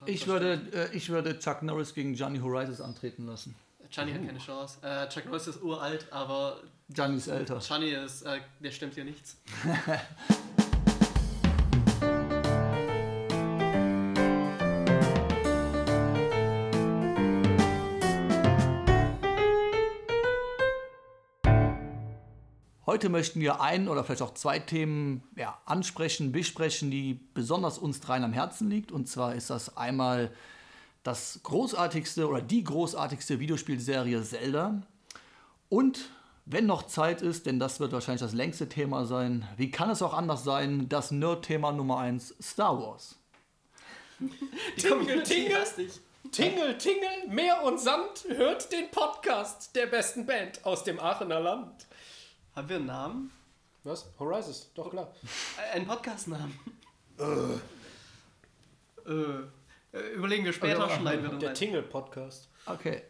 Ich würde Chuck Norris gegen Gianni Horizons antreten lassen. Gianni hat keine Chance. Chuck Norris ist uralt, aber Gianni ist älter. Gianni ist, der stimmt hier nichts. Heute möchten wir ein oder vielleicht auch zwei Themen ansprechen, besprechen, die besonders uns dreien am Herzen liegt. Und zwar ist das einmal das großartigste oder die großartigste Videospielserie Zelda. Und wenn noch Zeit ist, denn das wird wahrscheinlich das längste Thema sein, wie kann es auch anders sein, das Nerd-Thema Nummer 1, Star Wars. Tingle, Tingle, Tingle, Tingle, Meer und Sand, hört den Podcast der besten Band aus dem Aachener Land. Haben wir einen Namen? Was? Horizons, doch klar. Einen Podcast-Namen. Überlegen wir später, schneiden wir dann Der rein. Tingle-Podcast. Okay,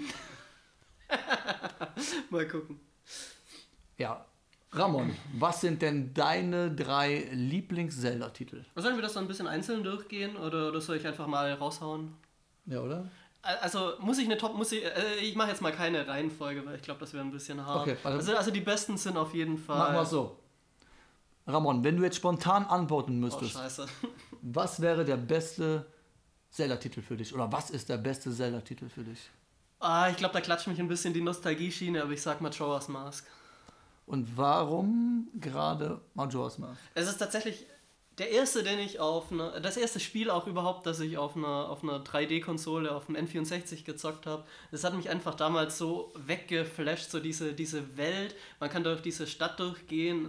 Mal gucken. ja. Ramon, was sind denn deine 3 Lieblings-Zelda-Titel? Sollen wir das dann ein bisschen einzeln durchgehen oder soll ich einfach mal raushauen? Ja, oder? Also ich mache jetzt mal keine Reihenfolge, weil ich glaube, das wäre ein bisschen hart. Okay, also die besten sind auf jeden Fall... Machen wir so. Ramon, wenn du jetzt spontan antworten Oh, müsstest, scheiße. was wäre der beste Zelda-Titel für dich? Oder was ist der beste Zelda-Titel für dich? Ich glaube, da klatscht mich ein bisschen die Nostalgie-Schiene, aber ich sag Majora's Mask. Und warum gerade Majora's Mask? Es ist tatsächlich der erste, das erste Spiel auch überhaupt, das ich auf einer 3D-Konsole, auf dem N64 gezockt habe. Das hat mich einfach damals so weggeflasht, so diese Welt. Man kann durch diese Stadt durchgehen.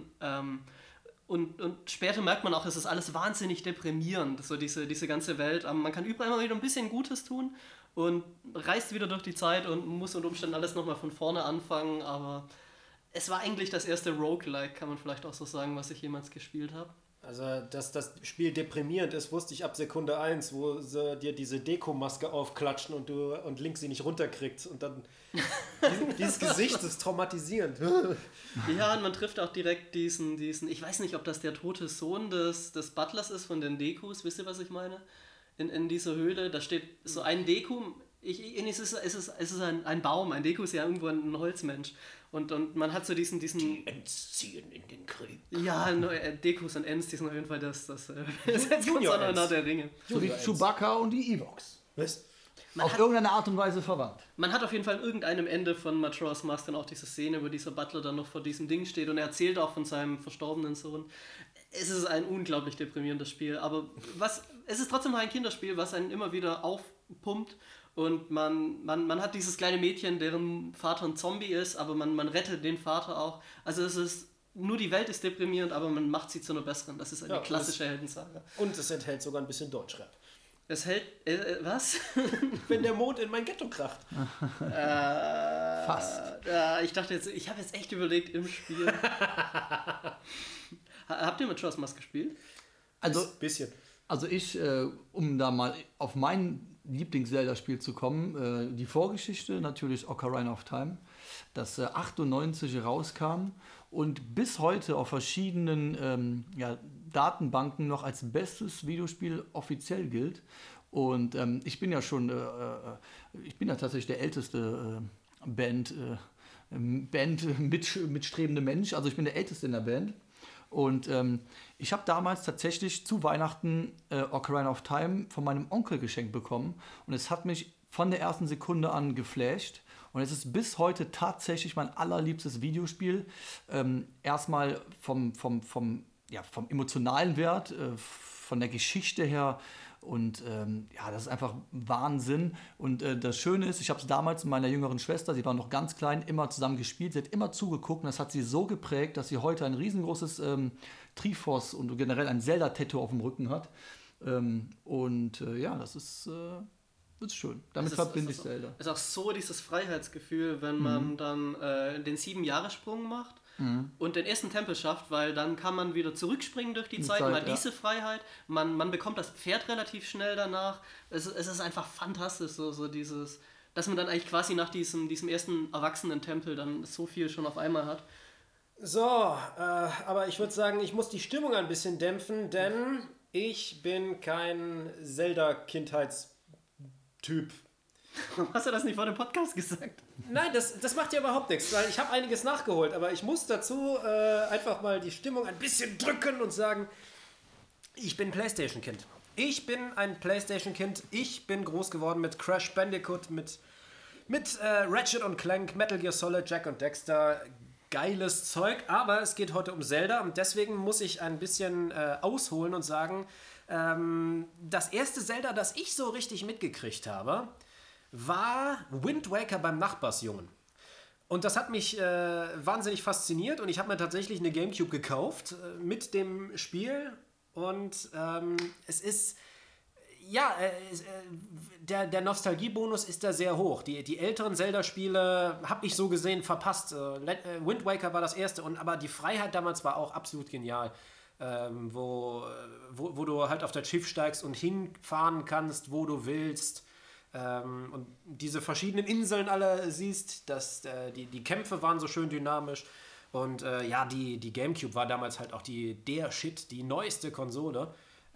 Und später merkt man auch, es ist alles wahnsinnig deprimierend, so diese ganze Welt. Man kann überall immer wieder ein bisschen Gutes tun und reist wieder durch die Zeit und muss unter Umständen alles nochmal von vorne anfangen. Aber es war eigentlich das erste Roguelike, kann man vielleicht auch so sagen, was ich jemals gespielt habe. Also, dass das Spiel deprimierend ist, wusste ich ab Sekunde 1, wo sie dir diese Dekomaske aufklatschen und Link sie nicht runterkriegt. Und dann dieses Gesicht ist traumatisierend. Ja, und man trifft auch direkt diesen, ich weiß nicht, ob das der tote Sohn des Butlers ist von den Dekus, wisst ihr, was ich meine? In dieser Höhle, da steht so ein Deku, es ist ein Baum, ein Deku ist ja irgendwo ein Holzmensch. Und man hat so diesen... Die Ents ziehen in den Krieg. Ja, Dekus und Ents, die sind auf jeden Fall das Junior-Ents der Ringe. So wie Chewbacca und die Ewoks. Was? Auf irgendeine Art und Weise verwandt. Man hat auf jeden Fall in irgendeinem Ende von Majora's Mask dann auch diese Szene, wo dieser Butler dann noch vor diesem Ding steht und er erzählt auch von seinem verstorbenen Sohn. Es ist ein unglaublich deprimierendes Spiel, aber es ist trotzdem noch ein Kinderspiel, was einen immer wieder aufpumpt und man hat dieses kleine Mädchen, deren Vater ein Zombie ist, aber man rettet den Vater auch. Also es ist, nur die Welt ist deprimierend, aber man macht sie zu einer besseren. Das ist eine klassische Heldensaga. Und es enthält sogar ein bisschen Deutschrap. Es hält, was? Wenn der Mond in mein Ghetto kracht. Fast. Ich dachte jetzt, ich habe jetzt echt überlegt im Spiel. Habt ihr mit Majora's Mask gespielt? Also, Bisschen. Also ich, um da mal auf mein Lieblings-Zelda-Spiel zu kommen, die Vorgeschichte natürlich Ocarina of Time, das 98 rauskam und bis heute auf verschiedenen Datenbanken noch als bestes Videospiel offiziell gilt. Und ich bin ja tatsächlich der älteste Band mitstrebende Mensch, also ich bin der Älteste in der Band. Und ich habe damals tatsächlich zu Weihnachten Ocarina of Time von meinem Onkel geschenkt bekommen. Und es hat mich von der ersten Sekunde an geflasht. Und es ist bis heute tatsächlich mein allerliebstes Videospiel. Erstmal vom emotionalen Wert, von der Geschichte her. Und das ist einfach Wahnsinn. Und das Schöne ist, ich habe es damals mit meiner jüngeren Schwester, sie war noch ganz klein, immer zusammen gespielt. Sie hat immer zugeguckt und das hat sie so geprägt, dass sie heute ein riesengroßes Triforce und generell ein Zelda-Tattoo auf dem Rücken hat. Das ist schön. Damit verbinde ich Zelda. Es ist auch so dieses Freiheitsgefühl, wenn man dann den 7-Jahre-Sprung macht. Und den ersten Tempel schafft, weil dann kann man wieder zurückspringen durch die Zeit, man hat diese Freiheit, man bekommt das Pferd relativ schnell danach, es ist einfach fantastisch, so dieses, dass man dann eigentlich quasi nach diesem ersten Erwachsenen-Tempel dann so viel schon auf einmal hat. So, aber ich würde sagen, ich muss die Stimmung ein bisschen dämpfen, denn Ich bin kein Zelda-Kindheitstyp. Hast du das nicht vor dem Podcast gesagt? Nein, das macht ja überhaupt nichts, weil ich habe einiges nachgeholt, aber ich muss dazu einfach mal die Stimmung ein bisschen drücken und sagen, ich bin PlayStation-Kind. Ich bin ein PlayStation-Kind. Ich bin groß geworden mit Crash Bandicoot, mit Ratchet und Clank, Metal Gear Solid, Jack und Dexter. Geiles Zeug, aber es geht heute um Zelda und deswegen muss ich ein bisschen ausholen und sagen, das erste Zelda, das ich so richtig mitgekriegt habe, war Wind Waker beim Nachbarsjungen. Und das hat mich wahnsinnig fasziniert und ich habe mir tatsächlich eine Gamecube gekauft mit dem Spiel und es ist, ja, der Nostalgiebonus ist da sehr hoch. Die älteren Zelda-Spiele habe ich so gesehen verpasst. Wind Waker war das erste, aber die Freiheit damals war auch absolut genial. Wo du halt auf das Schiff steigst und hinfahren kannst, wo du willst. Und diese verschiedenen Inseln alle siehst, die Kämpfe waren so schön dynamisch und die Gamecube war damals halt auch der Shit, die neueste Konsole.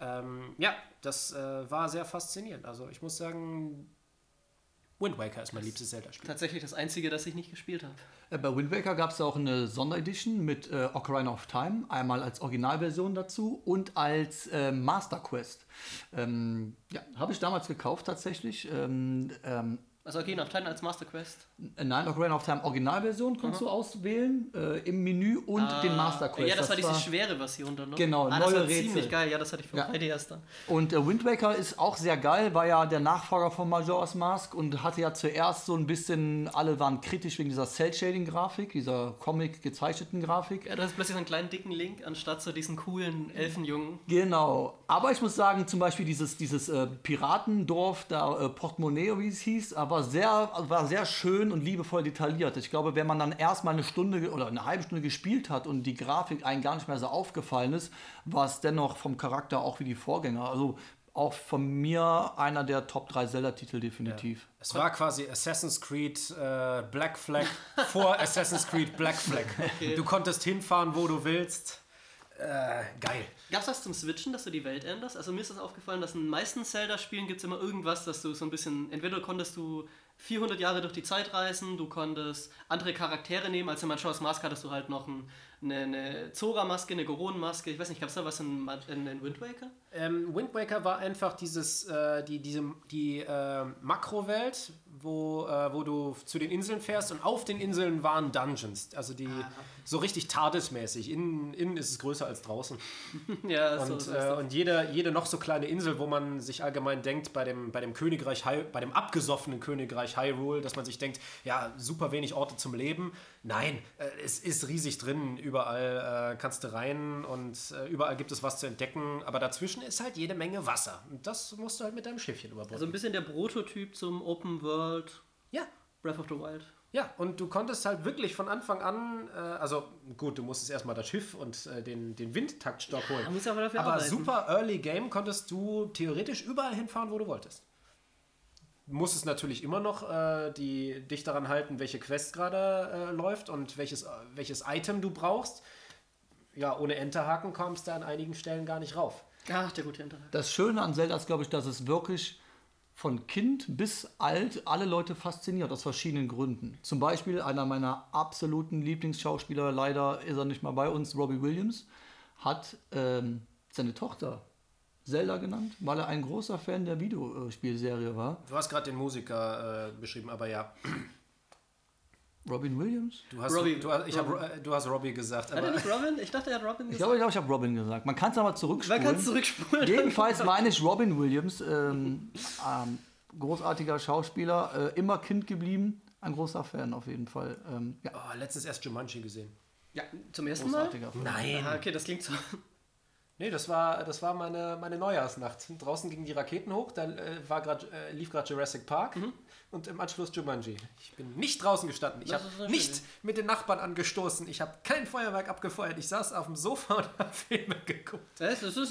Das war sehr faszinierend. Also ich muss sagen, Wind Waker ist mein liebstes Zelda-Spiel. Tatsächlich das einzige, das ich nicht gespielt habe. Bei Wind Waker gab es auch eine Sonderedition mit Ocarina of Time, einmal als Originalversion dazu und als Master Quest. Habe ich damals gekauft tatsächlich. Also Ocarina of Time als Master Quest? Nein, Ocarina of Time Originalversion konntest du auswählen im Menü und den Master Quest. Ja, das war diese schwere Version dann, ne? Genau, das neue war Rätsel. Ziemlich geil, ja, das hatte ich von 3DS dann. Und Wind Waker ist auch sehr geil, war ja der Nachfolger von Majora's Mask und hatte ja zuerst so ein bisschen, alle waren kritisch wegen dieser Cell-Shading-Grafik, dieser Comic-gezeichneten Grafik. Ja, du hast plötzlich so einen kleinen dicken Link, anstatt so diesen coolen Elfenjungen. Genau, aber ich muss sagen, zum Beispiel dieses Piratendorf, da Portemonnaie, wie es hieß, war sehr schön und liebevoll detailliert. Ich glaube, wenn man dann erstmal eine Stunde oder eine halbe Stunde gespielt hat und die Grafik einem gar nicht mehr so aufgefallen ist, war es dennoch vom Charakter auch wie die Vorgänger. Also auch von mir einer der Top 3 Zelda-Titel definitiv. Ja. Es war quasi Assassin's Creed Black Flag vor Assassin's Creed Black Flag. Okay. Du konntest hinfahren, wo du willst. Geil. Gab's das zum Switchen, dass du die Welt änderst? Also mir ist das aufgefallen, dass in den meisten Zelda-Spielen gibt es immer irgendwas, dass du so ein bisschen, entweder konntest du 400 Jahre durch die Zeit reisen, du konntest andere Charaktere nehmen, als in Majora's Mask hattest du halt noch eine Zora-Maske, eine Goron-Maske, ich weiß nicht, gab es da was in Wind Waker? Wind Waker war einfach die Makrowelt, wo du zu den Inseln fährst und auf den Inseln waren Dungeons, also so richtig TARDIS-mäßig. Innen ist es größer als draußen. Ja, und jede noch so kleine Insel, wo man sich allgemein denkt, bei dem Königreich, bei dem abgesoffenen Königreich Hyrule, dass man sich denkt, ja, super wenig Orte zum Leben. Nein, es ist riesig drin, überall kannst du rein und überall gibt es was zu entdecken, aber dazwischen ist halt jede Menge Wasser. Und das musst du halt mit deinem Schiffchen überbrücken. Also ein bisschen der Prototyp zum Open World Breath of the Wild. Ja, und du konntest halt wirklich von Anfang an, also gut, du musstest erstmal das Schiff und den Windtaktstock holen. Musst aber dafür aber arbeiten. super Early Game konntest du theoretisch überall hinfahren, wo du wolltest. Du musstest natürlich immer noch dich daran halten, welche Quest gerade läuft und welches Item du brauchst. Ja, ohne Enterhaken kommst du an einigen Stellen gar nicht rauf. Ach, der gute Enterhaken. Das Schöne an Zelda ist, glaube ich, dass es wirklich von Kind bis alt alle Leute fasziniert, aus verschiedenen Gründen. Zum Beispiel einer meiner absoluten Lieblingsschauspieler, leider ist er nicht mal bei uns, Robbie Williams, hat seine Tochter Zelda genannt, weil er ein großer Fan der Videospielserie war. Du hast gerade den Musiker beschrieben, aber ja. Robin Williams? Du hast Robbie gesagt. Hat er nicht Robin? Ich dachte, er hat Robin gesagt. Ich glaube, ich habe Robin gesagt. Man kann es aber zurückspulen. Man kann es zurückspulen. Jedenfalls meine ich Robin Williams, großartiger Schauspieler, immer Kind geblieben, ein großer Fan auf jeden Fall. Letztens erst Jumanji gesehen. Ja, zum ersten Mal? Film. Nein. Ah, okay, das klingt so. Nee, das war meine Neujahrsnacht. Draußen gingen die Raketen hoch, da lief gerade Jurassic Park und im Anschluss Jumanji. Ich bin nicht draußen gestanden. Ich habe nicht mit den Nachbarn angestoßen. Ich habe kein Feuerwerk abgefeuert. Ich saß auf dem Sofa und habe Filme geguckt. Das ist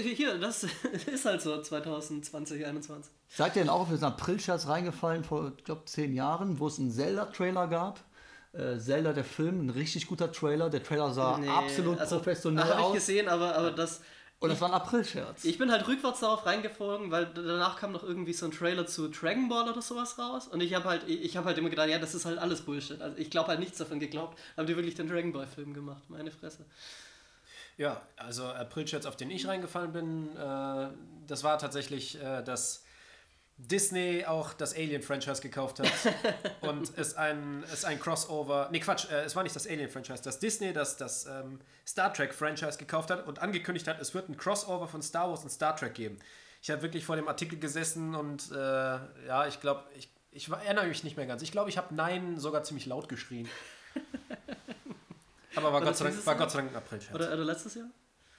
halt so 2020, 2021. Seid ihr denn auch auf diesen April-Scherz reingefallen vor, ich glaube, 10 Jahren, wo es einen Zelda-Trailer gab? Zelda, der Film, ein richtig guter Trailer. Der Trailer sah absolut professionell aus. Habe ich aus. gesehen, aber das Und das war ein April-Scherz. Ich bin halt rückwärts darauf reingeflogen, weil danach kam noch irgendwie so ein Trailer zu Dragon Ball oder sowas raus. Und ich habe halt immer gedacht, ja, das ist halt alles Bullshit. Also ich glaube halt nichts davon geglaubt. Haben die wirklich den Dragon Ball Film gemacht? Meine Fresse. Ja, also April-Scherz, auf den ich reingefallen bin, das war tatsächlich, dass Disney auch das Alien-Franchise gekauft hat und es ein Crossover, es war nicht das Alien-Franchise, dass Disney das Star Trek-Franchise gekauft hat und angekündigt hat, es wird ein Crossover von Star Wars und Star Trek geben. Ich habe wirklich vor dem Artikel gesessen und ich glaube, ich erinnere mich nicht mehr ganz. Ich glaube, ich habe Nein sogar ziemlich laut geschrien. Aber war Gott sei Dank ein April-Scherz. Oder letztes Jahr?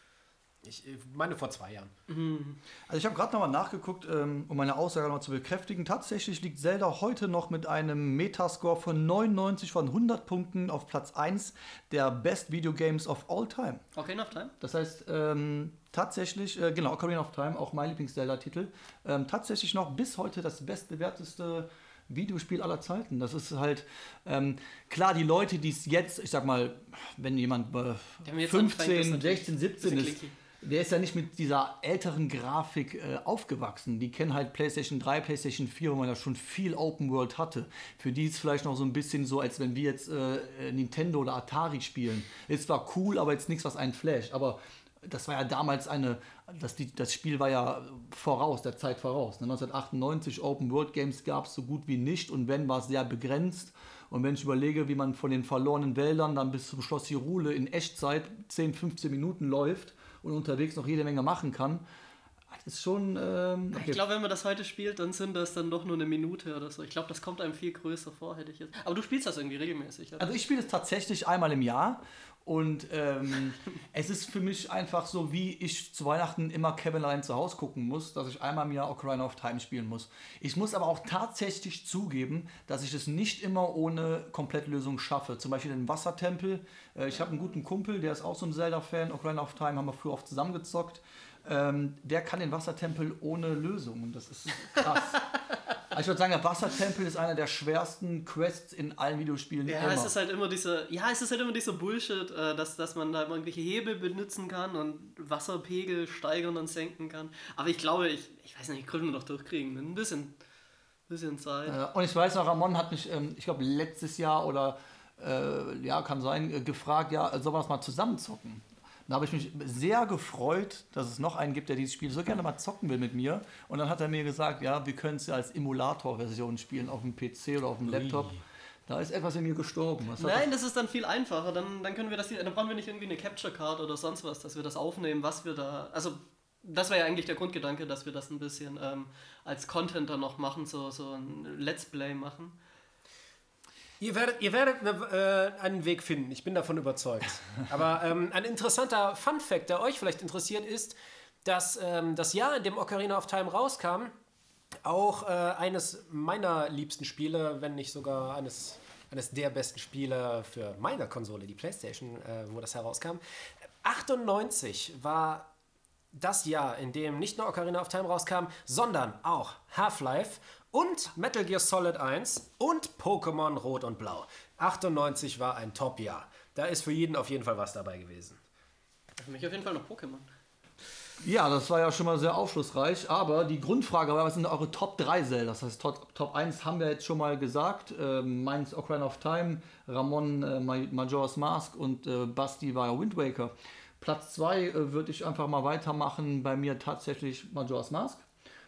Ich meine vor 2 Jahren. Also ich habe gerade nochmal nachgeguckt, um meine Aussage nochmal zu bekräftigen. Tatsächlich liegt Zelda heute noch mit einem Metascore von 99 von 100 Punkten auf Platz 1 der Best Video Games of All Time. Ocarina of Time? Das heißt, tatsächlich, genau, Ocarina of Time, auch mein Lieblings-Zelda-Titel, tatsächlich noch bis heute das bestbewerteste Videospiel aller Zeiten. Das ist halt, klar, die Leute, die es jetzt, ich sag mal, wenn jemand 15, 16, 17 ist, der ist ja nicht mit dieser älteren Grafik aufgewachsen. Die kennen halt PlayStation 3, PlayStation 4, wo man ja schon viel Open World hatte. Für die ist es vielleicht noch so ein bisschen so, als wenn wir jetzt Nintendo oder Atari spielen. Ist zwar cool, aber jetzt nichts, was einen flasht. Aber das war ja damals das Spiel war ja der Zeit voraus. 1998 Open World Games gab es so gut wie nicht und wenn, war es sehr begrenzt. Und wenn ich überlege, wie man von den verlorenen Wäldern dann bis zum Schloss Hyrule in Echtzeit 10, 15 Minuten läuft und unterwegs noch jede Menge machen kann, das ist schon... Okay. Ich glaube, wenn man das heute spielt, dann sind das dann doch nur eine Minute oder so. Ich glaube, das kommt einem viel größer vor, hätte ich jetzt. Aber du spielst das irgendwie regelmäßig, oder? Also ich spiele es tatsächlich einmal im Jahr. Und es ist für mich einfach so, wie ich zu Weihnachten immer Kevin allein zu Hause gucken muss, dass ich einmal im Jahr Ocarina of Time spielen muss. Ich muss aber auch tatsächlich zugeben, dass ich es nicht immer ohne Komplettlösung schaffe. Zum Beispiel den Wassertempel. Ich habe einen guten Kumpel, der ist auch so ein Zelda-Fan. Ocarina of Time haben wir früher oft zusammengezockt. Der kann den Wassertempel ohne Lösung. Und das ist krass. Ich würde sagen, der Wassertempel ist einer der schwersten Quests in allen Videospielen immer. Es ist halt immer dieser Bullshit, dass man da irgendwelche Hebel benutzen kann und Wasserpegel steigern und senken kann. Aber ich glaube, ich weiß nicht, können wir noch durchkriegen. Ein bisschen Zeit. Und ich weiß noch, Ramon hat mich, ich glaube letztes Jahr oder kann sein, gefragt, sollen wir das mal zusammenzocken? Da habe ich mich sehr gefreut, dass es noch einen gibt, der dieses Spiel so gerne mal zocken will mit mir. Und dann hat er mir gesagt, ja, wir können es ja als Emulator-Version spielen, auf dem PC oder auf dem Laptop. Da ist etwas in mir gestorben. Nein, das ist dann viel einfacher. Dann können wir dann brauchen wir nicht irgendwie eine Capture-Card oder sonst was, dass wir das aufnehmen, was wir da... Also, das war ja eigentlich der Grundgedanke, dass wir das ein bisschen als Content dann noch machen, so ein Let's Play machen. Ihr werdet einen Weg finden, ich bin davon überzeugt. Aber ein interessanter Fun-Fact, der euch vielleicht interessiert, ist, dass das Jahr, in dem Ocarina of Time rauskam, auch eines meiner liebsten Spiele, wenn nicht sogar eines der besten Spiele für meine Konsole, die PlayStation, wo das herauskam. 98 war das Jahr, in dem nicht nur Ocarina of Time rauskam, sondern auch Half-Life und Metal Gear Solid 1 und Pokémon Rot und Blau. 98 war ein Top-Jahr. Da ist für jeden auf jeden Fall was dabei gewesen. Für mich auf jeden Fall noch Pokémon. Ja, das war ja schon mal sehr aufschlussreich, aber die Grundfrage war, was sind eure Top 3 Zelda? Das heißt, Top 1 haben wir jetzt schon mal gesagt. Meins Ocarina of Time, Ramon Majora's Mask und Basti war ja Wind Waker. Platz 2 würde ich einfach mal weitermachen, bei mir tatsächlich Majora's Mask.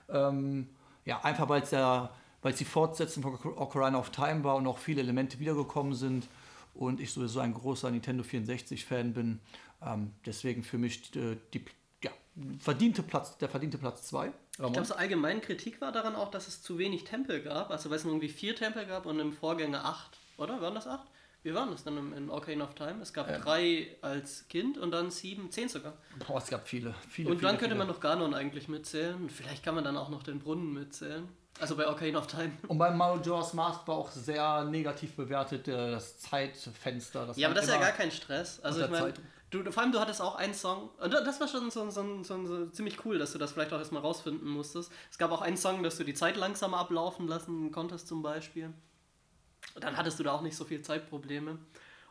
Einfach weil es die Fortsetzung von Ocarina of Time war und auch viele Elemente wiedergekommen sind und ich sowieso ein großer Nintendo 64-Fan bin. Deswegen für mich der verdiente Platz 2. Ich glaube, so allgemein Kritik war daran auch, dass es zu wenig Tempel gab. Also weil es nur irgendwie 4 Tempel gab und im Vorgänger 8, oder? Waren das 8? Wie waren das dann in Ocarina of Time? Es gab 3 als Kind und dann 7, 10 sogar. Boah, es gab viele. Und dann könnte man noch Ganon eigentlich mitzählen. Vielleicht kann man dann auch noch den Brunnen mitzählen. Also bei Ocarina of Time. Und bei Majora's Mask war auch sehr negativ bewertet das Zeitfenster. Ja, aber das ist ja gar kein Stress. Also ich meine, vor allem du hattest auch einen Song, und das war schon so ziemlich cool, dass du das vielleicht auch erstmal rausfinden musstest. Es gab auch einen Song, dass du die Zeit langsamer ablaufen lassen konntest zum Beispiel. Dann hattest du da auch nicht so viel Zeitprobleme.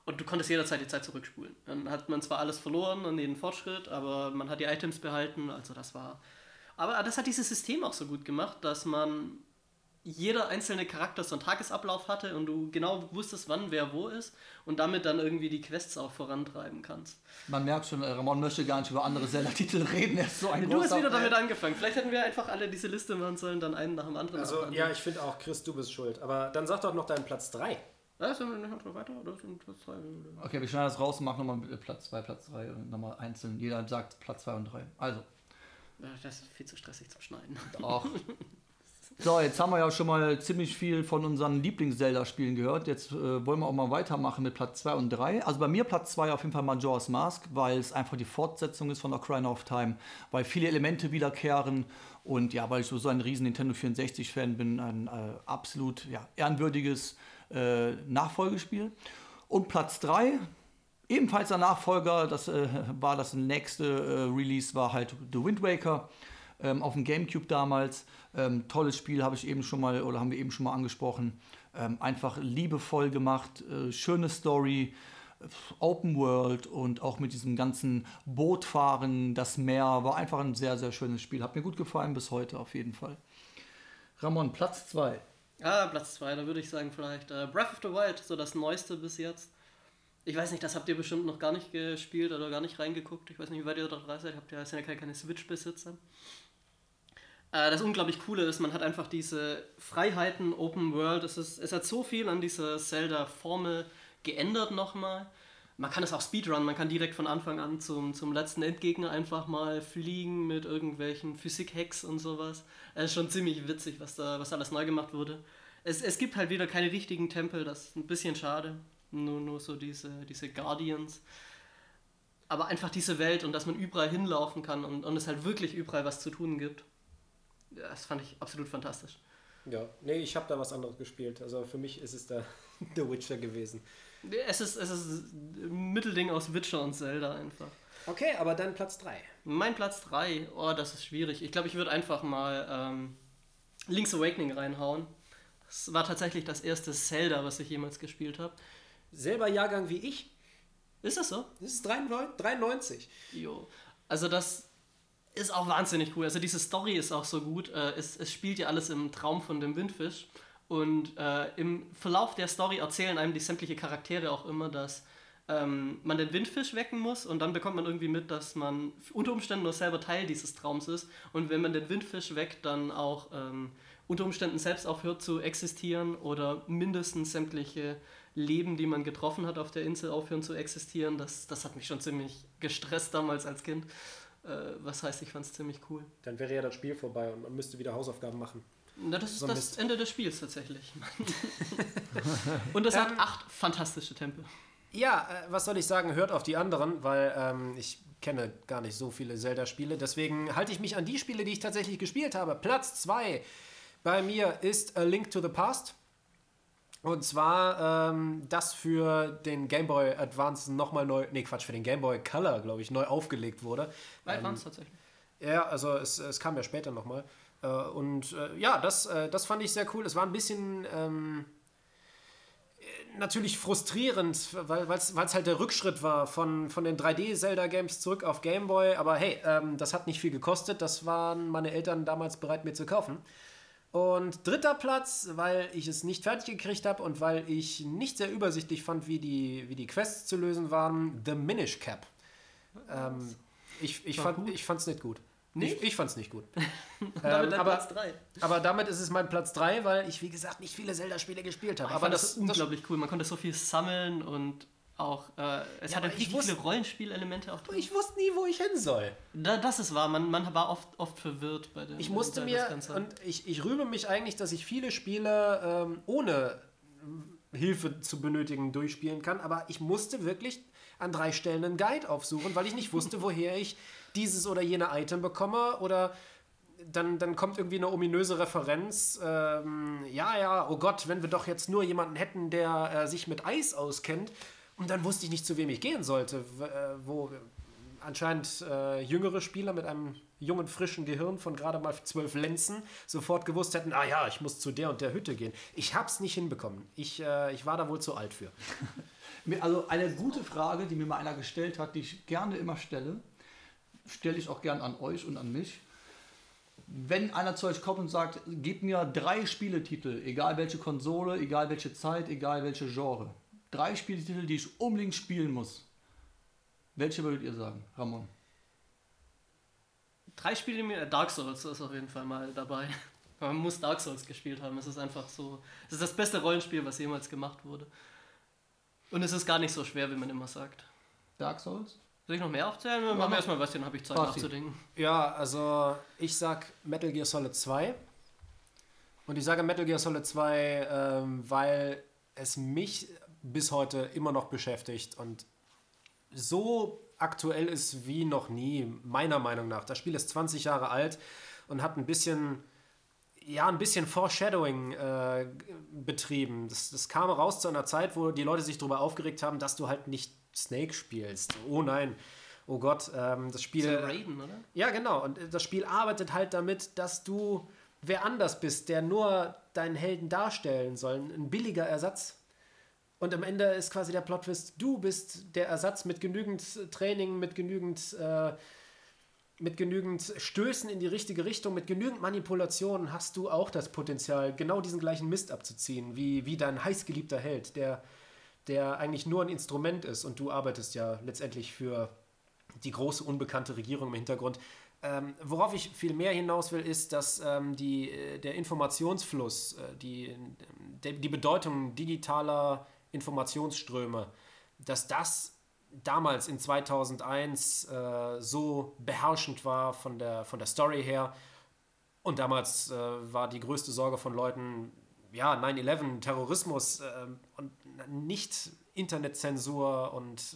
Und du konntest jederzeit die Zeit zurückspulen. Dann hat man zwar alles verloren und jeden Fortschritt, aber man hat die Items behalten, also das war... Aber das hat dieses System auch so gut gemacht, dass man jeder einzelne Charakter so einen Tagesablauf hatte und du genau wusstest, wann wer wo ist und damit dann irgendwie die Quests auch vorantreiben kannst. Man merkt schon, Ramon möchte gar nicht über andere Zelda-Titel reden. Er ist so ein Du hast wieder damit angefangen. Vielleicht hätten wir einfach alle diese Liste machen sollen, dann einen nach dem anderen. Also ja, ich finde auch, Chris, du bist schuld. Aber dann sag doch noch deinen Platz 3. Sind wir noch weiter? Oder sind Platz 3? Okay, wir schneiden das raus und machen nochmal Platz 2, Platz 3 und nochmal einzeln. Jeder sagt Platz 2 und 3. Also. Das ist viel zu stressig zum Schneiden. Auch. So, jetzt haben wir ja schon mal ziemlich viel von unseren Lieblings-Zelda-Spielen gehört. Jetzt wollen wir auch mal weitermachen mit Platz 2 und 3. Also bei mir Platz 2 auf jeden Fall Majora's Mask, weil es einfach die Fortsetzung ist von Ocarina of Time, weil viele Elemente wiederkehren und ja, weil ich so ein riesen Nintendo 64-Fan bin, ein absolut ehrenwürdiges Nachfolgespiel. Und Platz 3, ebenfalls ein Nachfolger, das war das nächste Release, war halt The Wind Waker. Auf dem Gamecube damals. Tolles Spiel, haben wir eben schon mal angesprochen. Einfach liebevoll gemacht, schöne Story, Open World und auch mit diesem ganzen Bootfahren, das Meer, war einfach ein sehr, sehr schönes Spiel. Hat mir gut gefallen bis heute auf jeden Fall. Ramon, Platz 2. Platz 2, da würde ich sagen vielleicht Breath of the Wild, so das Neueste bis jetzt. Ich weiß nicht, das habt ihr bestimmt noch gar nicht gespielt oder gar nicht reingeguckt. Ich weiß nicht, wie weit ihr da dran seid. Habt ihr ja keine Switch-Besitzer. Das unglaublich Coole ist, man hat einfach diese Freiheiten, Open World, es hat so viel an dieser Zelda-Formel geändert nochmal. Man kann es auch speedrunnen, man kann direkt von Anfang an zum letzten Endgegner einfach mal fliegen mit irgendwelchen Physik-Hacks und sowas. Es ist schon ziemlich witzig, was alles neu gemacht wurde. Es gibt halt wieder keine richtigen Tempel, das ist ein bisschen schade. Nur so diese Guardians. Aber einfach diese Welt und dass man überall hinlaufen kann und es halt wirklich überall was zu tun gibt. Das fand ich absolut fantastisch. Ja, nee, ich habe da was anderes gespielt. Also für mich ist es da The Witcher gewesen. Es ist ein Mittelding aus Witcher und Zelda einfach. Okay, aber dann Platz 3. Mein Platz 3, das ist schwierig. Ich glaube, ich würde einfach mal Link's Awakening reinhauen. Das war tatsächlich das erste Zelda, was ich jemals gespielt habe. Selber Jahrgang wie ich. Ist das so? Das ist 93. Jo. Also das ist auch wahnsinnig cool. Also diese Story ist auch so gut. Es spielt ja alles im Traum von dem Windfisch. Und im Verlauf der Story erzählen einem die sämtliche Charaktere auch immer, dass man den Windfisch wecken muss. Und dann bekommt man irgendwie mit, dass man unter Umständen nur selber Teil dieses Traums ist. Und wenn man den Windfisch weckt, dann auch unter Umständen selbst aufhört zu existieren. Oder mindestens sämtliche Leben, die man getroffen hat auf der Insel, aufhören zu existieren. Das hat mich schon ziemlich gestresst damals als Kind. Was heißt, ich fand es ziemlich cool. Dann wäre ja das Spiel vorbei und man müsste wieder Hausaufgaben machen. Na, das ist das Ende des Spiels tatsächlich. Und es hat 8 fantastische Tempel. Ja, was soll ich sagen? Hört auf die anderen, weil ich kenne gar nicht so viele Zelda-Spiele. Deswegen halte ich mich an die Spiele, die ich tatsächlich gespielt habe. Platz 2 bei mir ist A Link to the Past. Und zwar das für den Game Boy Advance nochmal neu, für den Game Boy Color, glaube ich, neu aufgelegt wurde. Bei Advance tatsächlich. Ja, also es kam ja später nochmal. Das fand ich sehr cool. Es war ein bisschen natürlich frustrierend, weil es halt der Rückschritt war von den 3D-Zelda-Games zurück auf Game Boy. Aber hey, das hat nicht viel gekostet. Das waren meine Eltern damals bereit, mir zu kaufen. Und 3. Platz, weil ich es nicht fertig gekriegt habe und weil ich nicht sehr übersichtlich fand, wie die Quests zu lösen waren, The Minish Cap. Ich fand es nicht gut. Nicht? Ich fand es nicht gut. Damit Platz 3. Aber damit ist es mein Platz 3, weil ich, wie gesagt, nicht viele Zelda-Spiele gespielt habe. Aber das ist unglaublich cool. Man konnte so viel sammeln und auch, es hatte richtig viele Rollenspielelemente auch drin. Ich wusste nie, wo ich hin soll. Das ist wahr, man war oft verwirrt bei dem. Ich musste ich rühme mich eigentlich, dass ich viele Spiele ohne Hilfe zu benötigen durchspielen kann, aber ich musste wirklich an 3 Stellen einen Guide aufsuchen, weil ich nicht wusste, woher ich dieses oder jene Item bekomme oder dann kommt irgendwie eine ominöse Referenz. Oh Gott, wenn wir doch jetzt nur jemanden hätten, der sich mit Eis auskennt. Und dann wusste ich nicht, zu wem ich gehen sollte, wo anscheinend jüngere Spieler mit einem jungen, frischen Gehirn von gerade mal 12 Lenzen sofort gewusst hätten, ich muss zu der und der Hütte gehen. Ich habe es nicht hinbekommen. Ich war da wohl zu alt für. Also eine gute Frage, die mir mal einer gestellt hat, die ich gerne immer stelle ich auch gern an euch und an mich. Wenn einer zu euch kommt und sagt, gib mir 3 Spieletitel, egal welche Konsole, egal welche Zeit, egal welche Genre. 3 Spieletitel, die ich unbedingt spielen muss. Welche würdet ihr sagen, Ramon? 3 Spiele mir. Dark Souls ist auf jeden Fall mal dabei. Man muss Dark Souls gespielt haben. Es ist einfach so. Es ist das beste Rollenspiel, was jemals gemacht wurde. Und es ist gar nicht so schwer, wie man immer sagt. Dark Souls? Soll ich noch mehr aufzählen? Wir machen erstmal was, dann habe ich Zeit nachzudenken. Ja, also ich sag Metal Gear Solid 2. Und ich sage Metal Gear Solid 2, weil es mich bis heute immer noch beschäftigt und so aktuell ist wie noch nie, meiner Meinung nach. Das Spiel ist 20 Jahre alt und hat ein bisschen Foreshadowing betrieben. Das kam raus zu einer Zeit, wo die Leute sich darüber aufgeregt haben, dass du halt nicht Snake spielst. Oh nein, oh Gott, das Spiel... Das ist Raiden, oder? Ja, genau. Und das Spiel arbeitet halt damit, dass du wer anders bist, der nur deinen Helden darstellen soll. Ein billiger Ersatz. Und am Ende ist quasi der Plot-Twist, du bist der Ersatz mit genügend Training, mit genügend Stößen in die richtige Richtung, mit genügend Manipulationen hast du auch das Potenzial, genau diesen gleichen Mist abzuziehen, wie dein heißgeliebter Held, der eigentlich nur ein Instrument ist und du arbeitest ja letztendlich für die große unbekannte Regierung im Hintergrund. Worauf ich viel mehr hinaus will, ist, dass der Informationsfluss, die Bedeutung digitaler Informationsströme, dass das damals in 2001 so beherrschend war von der Story her. Und damals war die größte Sorge von Leuten, 9/11, Terrorismus und nicht Internetzensur und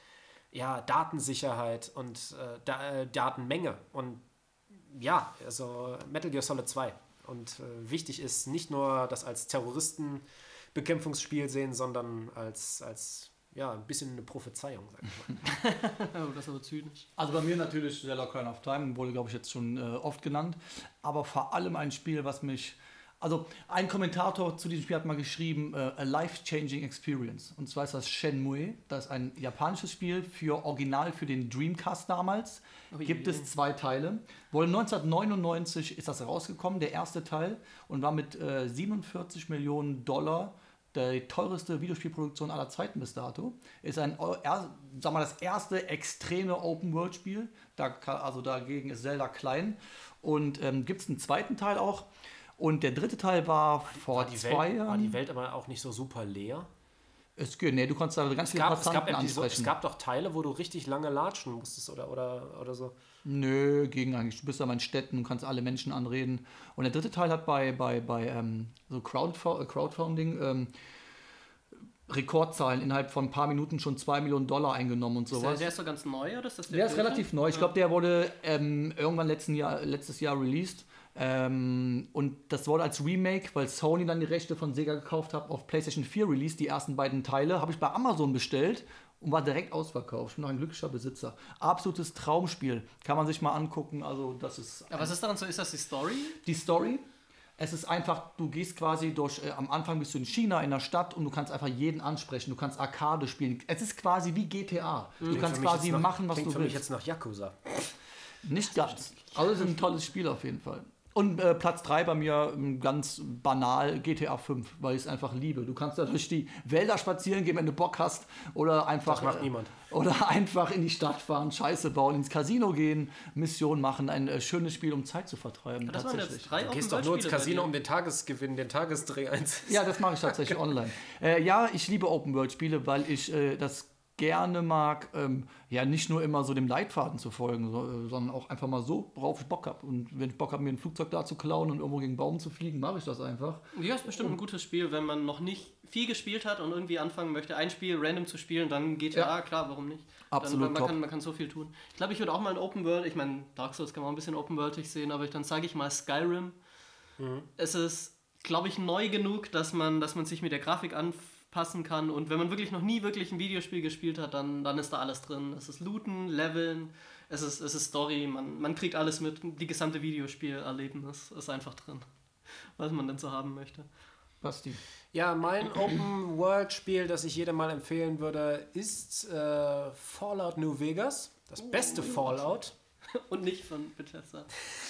Datensicherheit und Datenmenge. Und ja, also Metal Gear Solid 2. Und wichtig ist, nicht nur das als Terroristenbekämpfungsspiel sehen, sondern als ein bisschen eine Prophezeiung, sag ich mal. Das ist aber zynisch. Also bei mir natürlich Zelda Ocarina of Time, wurde glaube ich jetzt schon oft genannt, aber vor allem ein Spiel, was mich... Also ein Kommentator zu diesem Spiel hat mal geschrieben, a life-changing experience. Und zwar ist das Shenmue, das ist ein japanisches Spiel original für den Dreamcast damals. Gibt es 2 Teile. Wohl 1999 ist das rausgekommen, der erste Teil, und war mit $47 Millionen die teuerste Videospielproduktion aller Zeiten bis dato. Ist das erste extreme Open-World-Spiel. Dagegen ist Zelda klein. Und gibt es einen zweiten Teil auch. Und der dritte Teil war vor 2 Jahren. War die Welt aber auch nicht so super leer? Du konntest da ganz viele Passanten ansprechen. Es gab doch Teile, wo du richtig lange latschen musstest oder so. Nö, ging eigentlich. Du bist da mal in Städten und kannst alle Menschen anreden. Und der dritte Teil hat bei so Crowdfunding Rekordzahlen innerhalb von ein paar Minuten schon $2 Millionen eingenommen und sowas. Der ist doch ganz neu, oder? Der ist relativ neu. Ich glaube, der wurde irgendwann letztes Jahr released. Und das wurde als Remake, weil Sony dann die Rechte von Sega gekauft hat, auf PlayStation 4 released, die ersten beiden Teile, habe ich bei Amazon bestellt und war direkt ausverkauft. Ich bin noch ein glücklicher Besitzer. Absolutes Traumspiel. Kann man sich mal angucken. Also das ist... Aber was ist daran so? Ist das die Story? Die Story? Es ist einfach, du gehst quasi am Anfang bist du in China, in der Stadt, und du kannst einfach jeden ansprechen. Du kannst Arcade spielen. Es ist quasi wie GTA. Du kannst quasi machen, was du willst. Klingt für mich jetzt nach Yakuza. Nicht ganz. Also es ist ein tolles Spiel auf jeden Fall. Und Platz 3 bei mir ganz banal, GTA 5, weil ich es einfach liebe. Du kannst da durch die Wälder spazieren gehen, wenn du Bock hast, oder einfach, das macht niemand. Oder einfach in die Stadt fahren, Scheiße bauen, ins Casino gehen, Mission machen, ein schönes Spiel, um Zeit zu vertreiben. Ja, das waren jetzt 3 Du gehst doch nur ins Casino, um den Tagesgewinn, den Tagesdreh einzusetzen. Ja, das mache ich tatsächlich online. Ich liebe Open-World-Spiele, weil ich das gerne mag, nicht nur immer so dem Leitfaden zu folgen, sondern auch einfach mal so, worauf ich Bock habe. Und wenn ich Bock habe, mir ein Flugzeug da zu klauen und irgendwo gegen einen Baum zu fliegen, mache ich das einfach. Ja, ist bestimmt ein gutes Spiel, wenn man noch nicht viel gespielt hat und irgendwie anfangen möchte, ein Spiel random zu spielen, dann GTA, klar, warum nicht? Absolut top. Man kann so viel tun. Ich glaube, ich würde auch mal ein Open World, ich meine, Dark Souls kann man auch ein bisschen Open Worldig sehen, aber dann sage ich mal Skyrim. Es ist, glaube ich, neu genug, dass man sich mit der Grafik passen kann. Und wenn man wirklich noch nie wirklich ein Videospiel gespielt hat, dann ist da alles drin. Es ist Looten, Leveln, es ist Story, man kriegt alles mit. Die gesamte Videospielerlebnis ist einfach drin, was man denn so haben möchte. Basti. Ja, mein Open-World-Spiel, das ich jedem mal empfehlen würde, ist Fallout New Vegas. Das beste Fallout. Und nicht von Bethesda.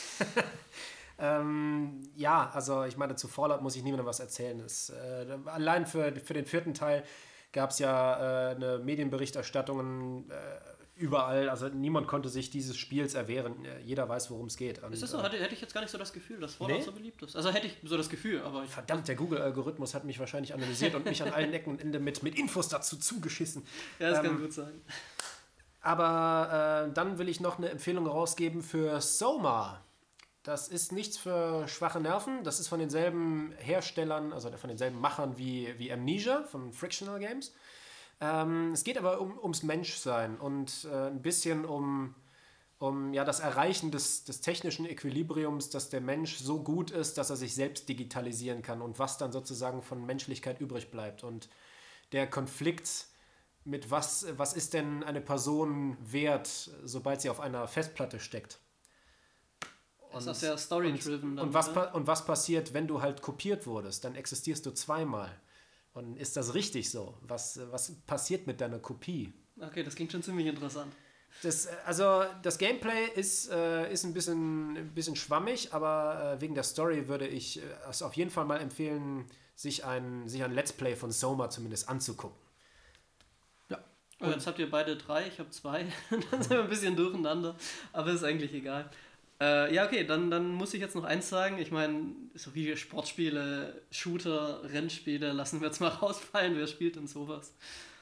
Ja, also ich meine, zu Fallout muss ich niemandem was erzählen. Allein für den 4. Teil gab es ja eine Medienberichterstattung überall. Also niemand konnte sich dieses Spiels erwehren. Jeder weiß, worum es geht. Und, ist das so? Hätte ich jetzt gar nicht so das Gefühl, dass Fallout so beliebt ist. Also hätte ich so das Gefühl, aber... Verdammt, der Google-Algorithmus hat mich wahrscheinlich analysiert und mich an allen Ecken und Enden mit Infos dazu zugeschissen. Ja, das kann gut sein. Aber dann will ich noch eine Empfehlung rausgeben für Soma. Das ist nichts für schwache Nerven. Das ist von denselben Herstellern, also von denselben Machern wie Amnesia von Frictional Games. Es geht aber ums Menschsein und ein bisschen um das Erreichen des technischen Equilibriums, dass der Mensch so gut ist, dass er sich selbst digitalisieren kann und was dann sozusagen von Menschlichkeit übrig bleibt. Und der Konflikt mit was ist denn eine Person wert, sobald sie auf einer Festplatte steckt. Das ist ja story-driven. Und was passiert, wenn du halt kopiert wurdest? Dann existierst du zweimal. Und ist das richtig so? Was passiert mit deiner Kopie? Okay, das klingt schon ziemlich interessant. Das Gameplay ist ein bisschen schwammig, aber wegen der Story würde ich es auf jeden Fall mal empfehlen, sich ein Let's Play von Soma zumindest anzugucken. Ja. Und jetzt habt ihr beide 3, ich habe 2. Dann sind wir ein bisschen durcheinander, aber ist eigentlich egal. Ja, okay, dann muss ich jetzt noch eins sagen. Ich meine, so wie Sportspiele, Shooter, Rennspiele, lassen wir jetzt mal rausfallen. Wer spielt denn sowas?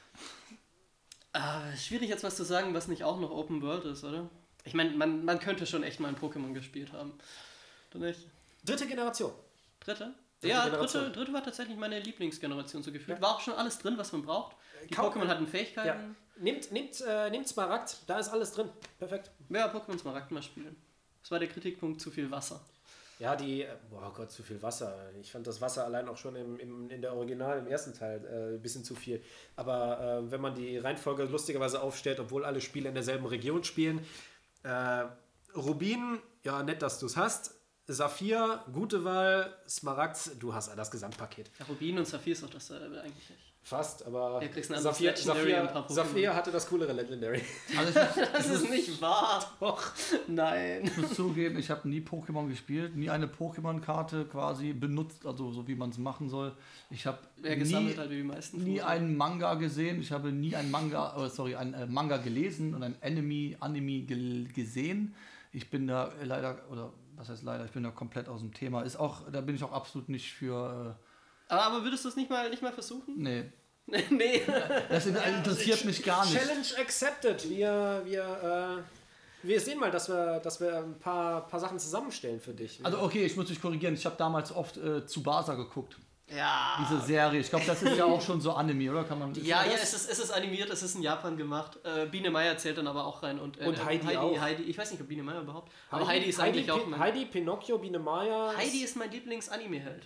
Schwierig jetzt was zu sagen, was nicht auch noch Open World ist, oder? Ich meine, man könnte schon echt mal ein Pokémon gespielt haben. Oder nicht? Dritte Generation. Dritte? Ja, dritte war tatsächlich meine Lieblingsgeneration so gefühlt. Ja. War auch schon alles drin, was man braucht. Die Pokémon hatten Fähigkeiten. Ja. Nehmt Smaragd, da ist alles drin. Perfekt. Ja, Pokémon Smaragd mal spielen. Das war der Kritikpunkt, zu viel Wasser. Ja, zu viel Wasser. Ich fand das Wasser allein auch schon in der Original, im ersten Teil, ein bisschen zu viel. Aber wenn man die Reihenfolge lustigerweise aufstellt, obwohl alle Spiele in derselben Region spielen, Rubin, ja, nett, dass du es hast. Saphir, gute Wahl. Smaragd, du hast das Gesamtpaket. Ja, Rubin und Saphir ist doch dasselbe eigentlich nicht. Fast, aber Saphir hatte das coolere Legendary. Also das ist nicht wahr. Doch. Nein. Ich muss zugeben, ich habe nie Pokémon gespielt, nie eine Pokémon-Karte quasi benutzt, also so wie man es machen soll. Ich habe nie einen Manga gesehen, ich habe nie einen Manga gelesen und ein Anime gesehen. Ich bin da leider, oder was heißt leider, ich bin da komplett aus dem Thema. Da bin ich auch absolut nicht für... Aber würdest du es nicht mal versuchen? Nee. Nee. Das interessiert mich gar nicht. Challenge accepted. Wir sehen mal, dass wir ein paar Sachen zusammenstellen für dich. Also okay, ich muss mich korrigieren. Ich habe damals oft Tsubasa geguckt. Ja. Diese Serie. Ich glaube, das ist ja auch schon so Anime, oder? Ja, es ist animiert, es ist in Japan gemacht. Biene Meier zählt dann aber auch rein. Und Heidi auch. Heidi, ich weiß nicht, ob Biene Meier überhaupt. Aber Heidi ist eigentlich auch mein... Heidi, Pinocchio, Biene Meier... Heidi ist mein Lieblings-Anime-Held.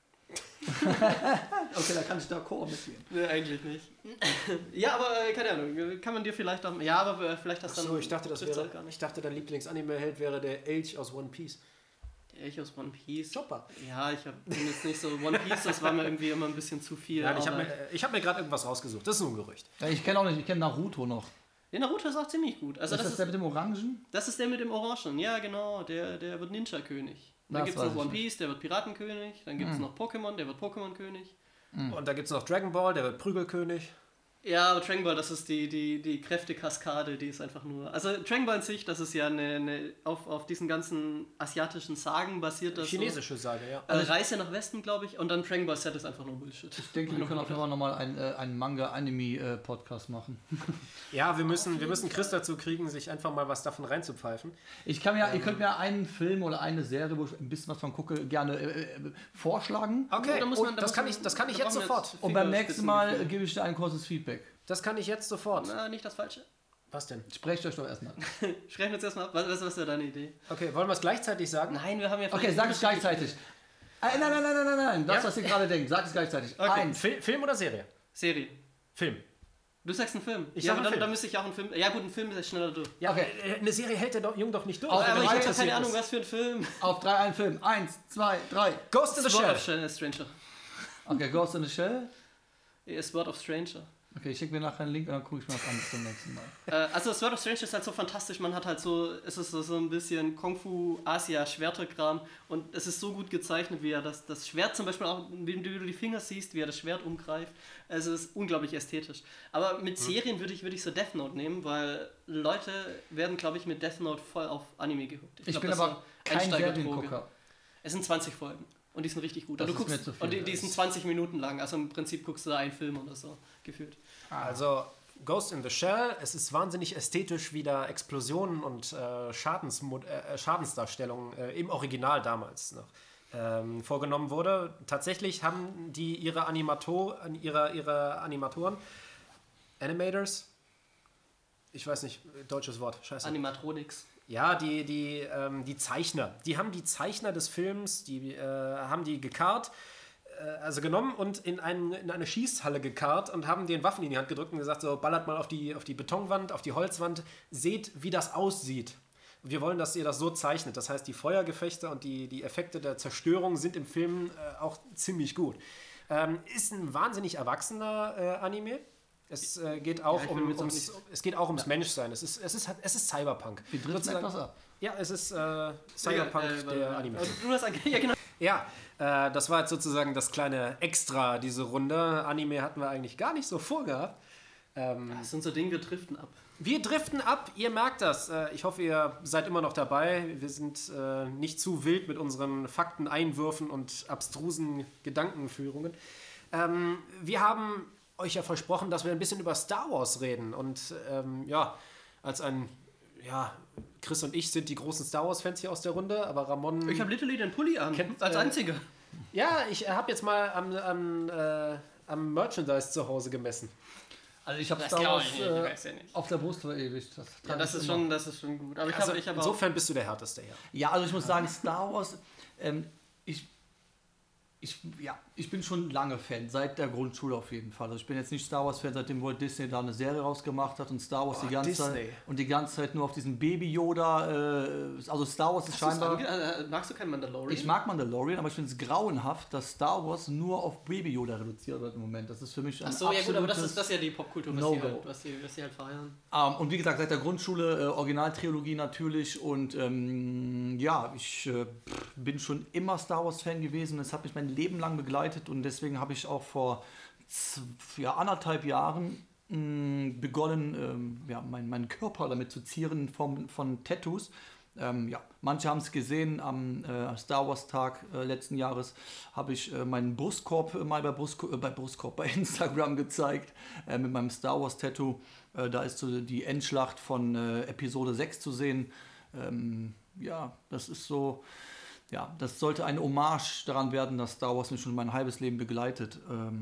Okay, da kann ich d'accord mitgehen. Nee, eigentlich nicht. Ja, aber keine Ahnung, kann man dir vielleicht auch... Ja, aber vielleicht hast du dann... ich dachte, dein Lieblings-Anime-Held wäre der Elch aus One Piece. Der Elch aus One Piece? Super. Ja, bin jetzt nicht so... One Piece, das war mir irgendwie immer ein bisschen zu viel. Nein, ich hab mir gerade irgendwas rausgesucht. Das ist nur ein Gerücht. Ja, ich kenne Naruto noch. Ja, Naruto ist auch ziemlich gut. Also das ist der mit dem Orangen? Das ist der mit dem Orangen, ja genau. Der wird Ninja-König. Dann gibt es noch One Piece, der wird Piratenkönig. Dann gibt es noch Pokémon, der wird Pokémon-König. Und da gibt es noch Dragon Ball, der wird Prügelkönig. Ja, aber Dragon Ball, das ist die Kräftekaskade, die ist einfach nur... Also Dragon Ball an sich, das ist ja auf diesen ganzen asiatischen Sagen basiert. Das chinesische Sage, ja. Reise nach Westen, glaube ich. Und dann Dragon Ball Z ist einfach nur Bullshit. Ich denke, wir können auf jeden Fall nochmal einen Manga-Anime-Podcast machen. Ja, wir müssen Chris dazu kriegen, sich einfach mal was davon reinzupfeifen. Ihr könnt mir einen Film oder eine Serie, wo ich ein bisschen was von gucke, gerne vorschlagen. Okay, das kann ich jetzt sofort. Und beim nächsten Mal gebe ich dir ein kurzes Feedback. Das kann ich jetzt sofort. Na, nicht das Falsche. Was denn? Sprecht euch doch erstmal. Sprechen wir uns erstmal ab. Was wäre deine Idee? Okay, wollen wir es gleichzeitig sagen? Nein, wir haben ja... Okay, sag es gleichzeitig. Nein. Das, was ihr gerade denkt. Sag es gleichzeitig. Okay. Film oder Serie? Serie. Film. Du sagst einen Film. Ich ja, sag aber einen dann müsste ich auch einen Film. Ja, gut, ein Film ist schneller durch. Ja, eine Serie hält der Jung doch nicht durch. Aber ich habe interessiert keine Ahnung, ist. was für ein Film. Auf 3 ein Film. 1, 2, 3. Ghost in the Sword Shell. of Stranger. Okay, Ghost in the Shell. Sword of Stranger. Okay, ich schicke mir nachher einen Link und dann gucke ich mir das an bis zum nächsten Mal. Also Sword of Stranger ist halt so fantastisch, man hat halt so, es ist so ein bisschen Kung-Fu-Asia-Schwerterkram und es ist so gut gezeichnet, wie er das Schwert zum Beispiel auch, wie du die Finger siehst, wie er das Schwert umgreift. Es ist unglaublich ästhetisch. Aber mit Serien würde ich so Death Note nehmen, weil Leute werden, glaube ich, mit Death Note voll auf Anime gehuckt. Ich glaub, bin das aber ist eine kein Einsteigerdroge. Seriengucker. Es sind 20 Folgen und die sind richtig gut. Das Und, du ist mir guckst, zu viel. und die sind 20 Minuten lang, also im Prinzip guckst du da einen Film oder so, gefühlt. Also Ghost in the Shell, es ist wahnsinnig ästhetisch, wie da Explosionen und Schadensdarstellungen im Original damals noch vorgenommen wurde. Tatsächlich haben die ihre Animatoren, Animators, ich weiß nicht, deutsches Wort, scheiße. Animatronics. Ja, die Zeichner. Die haben die Zeichner des Films, die haben die gekarrt, also genommen und in eine Schießhalle gekarrt und haben den Waffen in die Hand gedrückt und gesagt, so ballert mal auf die Betonwand, auf die Holzwand, seht, wie das aussieht. Wir wollen, dass ihr das so zeichnet. Das heißt, die Feuergefechte und die Effekte der Zerstörung sind im Film auch ziemlich gut. Ist ein wahnsinnig erwachsener Anime. Es geht auch ums Menschsein. Es ist Cyberpunk. Wir driften etwas ab. Ja, es ist Cyberpunk der Anime. Du hast ja, genau. Ja, das war jetzt sozusagen das kleine Extra, diese Runde. Anime hatten wir eigentlich gar nicht so vorgehabt. Das ist unser Ding, wir driften ab. Wir driften ab, ihr merkt das. Ich hoffe, ihr seid immer noch dabei. Wir sind nicht zu wild mit unseren Fakteneinwürfen und abstrusen Gedankenführungen. Wir haben euch ja versprochen, dass wir ein bisschen über Star Wars reden. Und Chris und ich sind die großen Star Wars-Fans hier aus der Runde, aber Ramon... Ich habe literally den Pulli an, als einziger. Ja, ich habe jetzt mal am Merchandise zu Hause gemessen. Also ich habe Das Star glaub Wars ich nicht, ich weiß ja nicht. auf der Brust verewigt. Das ist schon gut. Aber Also, ich habe insofern bist du der Härteste, ja. Ja, also ich muss sagen, Star Wars, ich bin schon lange Fan, seit der Grundschule auf jeden Fall. Also ich bin jetzt nicht Star Wars Fan, seitdem Walt Disney da eine Serie rausgemacht hat und Star Wars die ganze Zeit nur auf diesen Baby Yoda, also Star Wars ist scheinbar... magst du keinen Mandalorian? Ich mag Mandalorian, aber ich finde es grauenhaft, dass Star Wars nur auf Baby Yoda reduziert wird im Moment. Das ist für mich ein Achso, ja gut, aber das ist ja die Popkultur, No-Go. was die halt feiern. Und wie gesagt, seit der Grundschule Originaltrilogie natürlich und ich bin schon immer Star Wars Fan gewesen. Es hat mich mein Leben lang begleitet und deswegen habe ich auch vor 1,5 Jahren begonnen, meinen Körper damit zu zieren von Tattoos. Manche haben es gesehen, am Star Wars Tag letzten Jahres habe ich meinen Brustkorb mal bei Instagram gezeigt, mit meinem Star Wars Tattoo. Da ist so die Endschlacht von Episode 6 zu sehen. Das ist so, das sollte eine Hommage daran werden, dass Star Wars mich schon mein halbes Leben begleitet.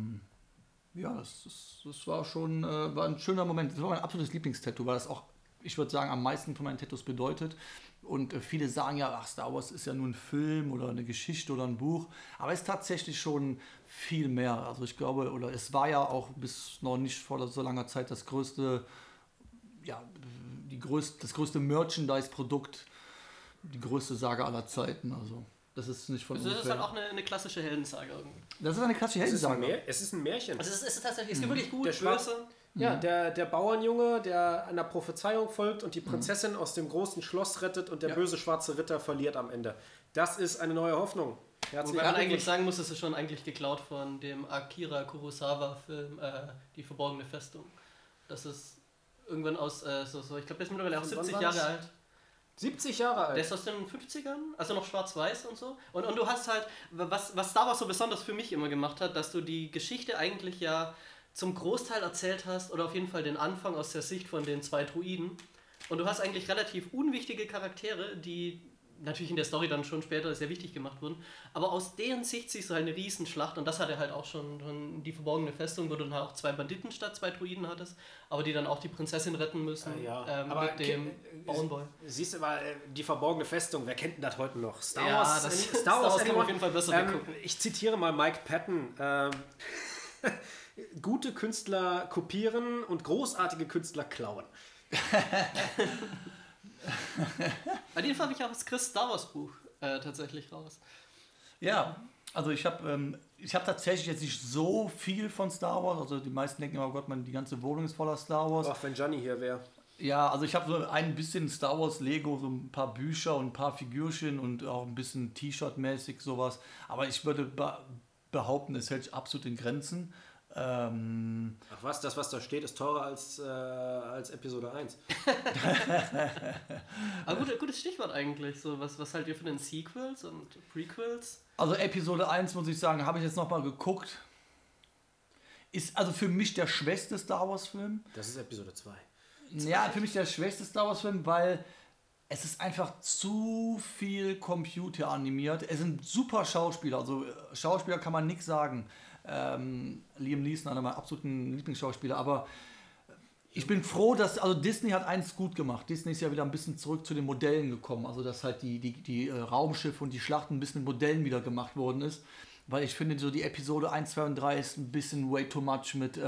Das war schon war ein schöner Moment. Das war mein absolutes Lieblingstattoo, weil das auch, ich würde sagen, am meisten von meinen Tattoos bedeutet. Und viele sagen ja, Star Wars ist ja nur ein Film oder eine Geschichte oder ein Buch. Aber es ist tatsächlich schon viel mehr. Also ich glaube, oder es war ja auch bis noch nicht vor so langer Zeit das größte Merchandise-Produkt, die größte Saga aller Zeiten. Also das ist nicht von Das ist halt auch eine klassische Heldensaga irgendwie. Das ist eine klassische Heldensaga. Es ist ein Märchen. Also es ist tatsächlich, es gibt wirklich gut, böse. Ja, der Bauernjunge, der einer Prophezeiung folgt und die Prinzessin aus dem großen Schloss rettet und der böse schwarze Ritter verliert am Ende. Das ist eine neue Hoffnung. Wobei man eigentlich sagen muss, es ist schon eigentlich geklaut von dem Akira Kurosawa-Film Die verborgene Festung. Das ist irgendwann aus, ich glaube, der ist mittlerweile auch 70 Jahre alt. 70 Jahre alt. Der ist aus den 50ern, also noch schwarz-weiß und so. Und du hast halt, was Star Wars so besonders für mich immer gemacht hat, dass du die Geschichte eigentlich ja zum Großteil erzählt hast, oder auf jeden Fall den Anfang aus der Sicht von den 2 Druiden. Und du hast eigentlich relativ unwichtige Charaktere, die natürlich in der Story dann schon später sehr wichtig gemacht wurden, aber aus deren Sicht siehst du halt eine Riesenschlacht und das hat er halt auch schon die verborgene Festung, wo du dann halt auch 2 Banditen statt 2 Druiden hattest, aber die dann auch die Prinzessin retten müssen aber mit dem Bauernboy. Siehst du mal, die verborgene Festung, wer kennt denn das heute noch? Star Wars kann man auf jeden Fall besser weggucken. Ich zitiere mal Mike Patton. Gute Künstler kopieren und großartige Künstler klauen. Bei den habe ich auch das Chris Star Wars Buch tatsächlich raus. Ja, also ich habe tatsächlich jetzt nicht so viel von Star Wars. Also die meisten denken immer, oh Gott, die ganze Wohnung ist voller Star Wars. Auch wenn Gianni hier wäre. Ja, also ich habe so ein bisschen Star Wars Lego, so ein paar Bücher und ein paar Figürchen und auch ein bisschen T-Shirt-mäßig sowas. Aber ich würde behaupten, es hält sich absolut in Grenzen. Ach was, das was da steht, ist teurer als Episode 1. Aber gutes Stichwort eigentlich. So, was haltet ihr von den Sequels und Prequels? Also Episode 1, muss ich sagen, habe ich jetzt nochmal geguckt. Ist also für mich der schwächste Star Wars Film. Das ist Episode 2. Ja, für mich der schwächste Star Wars Film, weil es ist einfach zu viel computeranimiert. Es sind super Schauspieler, also Schauspieler kann man nichts sagen. Liam Neeson, einer meiner absoluten Lieblingsschauspieler, aber ich bin froh, dass, also Disney hat eins gut gemacht. Disney ist ja wieder ein bisschen zurück zu den Modellen gekommen, also dass halt die Raumschiffe und die Schlachten ein bisschen mit Modellen wieder gemacht worden ist, weil ich finde, so die Episode 1, 2 und 3 ist ein bisschen way too much mit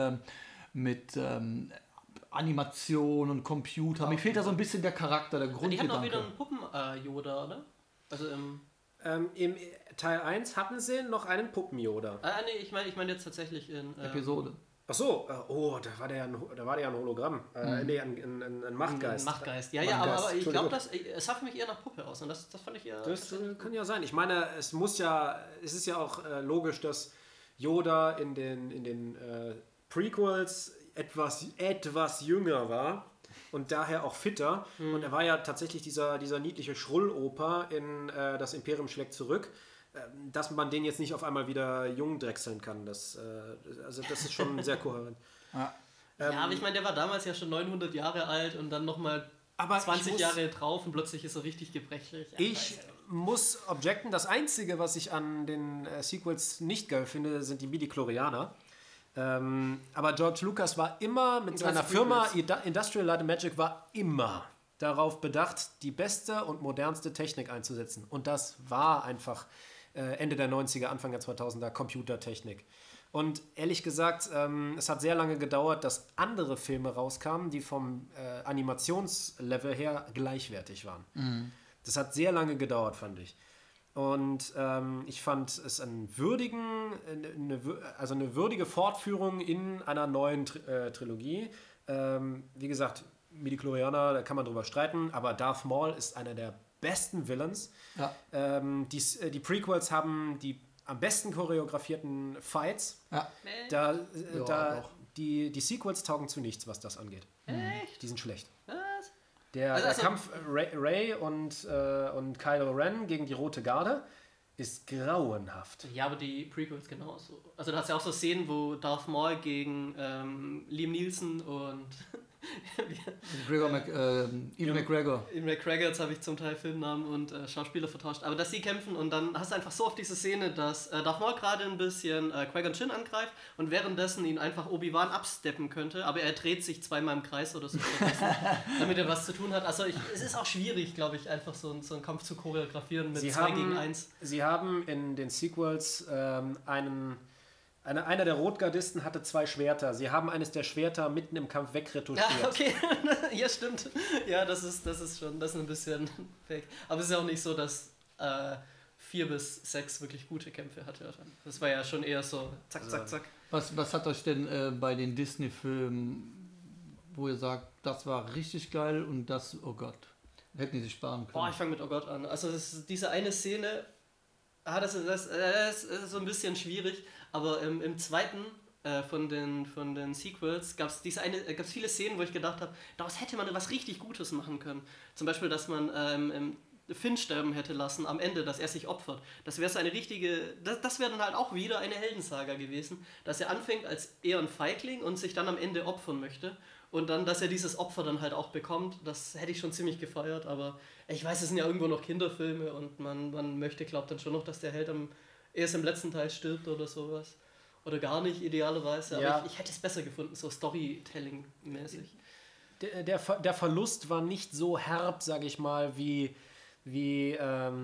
Animation und Computer. Mir fehlt da so ein bisschen der Charakter, der Grundgedanke. Die haben auch wieder einen Puppen-Yoda, oder? Also im Teil 1 hatten sie noch einen Puppen-Yoda. Nee, ich meine jetzt tatsächlich in... Episode. Ach so, da war der ja ein Hologramm. Nee, ein Machtgeist. Ein Machtgeist, ja, aber ich glaube, es sah für mich eher nach Puppe aus und das fand ich eher... Das kann ja sein. Ich meine, es ist ja auch logisch, dass Yoda in den Prequels etwas jünger war und daher auch fitter. Und er war ja tatsächlich dieser niedliche Schrulloper in Das Imperium schlägt zurück, dass man den jetzt nicht auf einmal wieder jung drechseln kann. Das ist schon sehr kohärent. Ja, aber ich meine, der war damals ja schon 900 Jahre alt und dann nochmal 20 Jahre drauf und plötzlich ist er richtig gebrechlich. Ich muss objecten, das Einzige, was ich an den Sequels nicht geil finde, sind die Midi-Chlorianer. Aber George Lucas war immer mit seiner Firma Industrial Light and Magic war immer darauf bedacht, die beste und modernste Technik einzusetzen. Und das war einfach Ende der 90er, Anfang der 2000er Computertechnik. Und ehrlich gesagt, es hat sehr lange gedauert, dass andere Filme rauskamen, die vom Animationslevel her gleichwertig waren. Mhm. Das hat sehr lange gedauert, fand ich. Und ich fand es eine würdige Fortführung in einer neuen Trilogie. Wie gesagt, Midi-Chlorianer, da kann man drüber streiten, aber Darth Maul ist einer der besten Villains. Ja. Die Prequels haben die am besten choreografierten Fights. Ja. Die Sequels taugen zu nichts, was das angeht. Echt? Die sind schlecht. Was? Der Kampf Rey und Kylo Ren gegen die Rote Garde ist grauenhaft. Ja, aber die Prequels genauso. Also da hast du ja auch so Szenen, wo Darth Maul gegen Liam Neeson und Ian McGregor. Ian McGregor, jetzt habe ich zum Teil Filmnamen und Schauspieler vertauscht. Aber dass sie kämpfen und dann hast du einfach so oft diese Szene, dass Darth Maul gerade ein bisschen Qui-Gon Jinn angreift und währenddessen ihn einfach Obi-Wan absteppen könnte, aber er dreht sich zweimal im Kreis oder so, damit er was zu tun hat. Also es ist auch schwierig, glaube ich, einfach so einen Kampf zu choreografieren mit 2 gegen 1. Sie haben in den Sequels einer der Rotgardisten hatte 2 Schwerter. Sie haben eines der Schwerter mitten im Kampf wegretuschiert. Ja, okay. Ja, stimmt. Ja, das ist ein bisschen fake. Aber es ist ja auch nicht so, dass 4 bis 6 wirklich gute Kämpfe hatte. Das war ja schon eher so zack, zack, zack. Was hat euch denn bei den Disney-Filmen, wo ihr sagt, das war richtig geil und das, oh Gott, hätten die sich sparen können? Ich fange mit oh Gott an. Also diese eine Szene, das ist so ein bisschen schwierig, aber im zweiten von den Sequels gab es viele Szenen, wo ich gedacht habe, daraus hätte man was richtig Gutes machen können. Zum Beispiel, dass man Finn sterben hätte lassen am Ende, dass er sich opfert. Das wäre so eine richtige, das wäre dann halt auch wieder eine Heldensaga gewesen, dass er anfängt als eher ein Feigling und sich dann am Ende opfern möchte. Und dann, dass er dieses Opfer dann halt auch bekommt, das hätte ich schon ziemlich gefeiert, aber ich weiß, es sind ja irgendwo noch Kinderfilme und man glaubt dann schon noch, dass der Held erst im letzten Teil stirbt oder sowas. Oder gar nicht, idealerweise, aber ja. Ich hätte es besser gefunden, so Storytelling-mäßig. Der Verlust war nicht so herb, sage ich mal, wie wie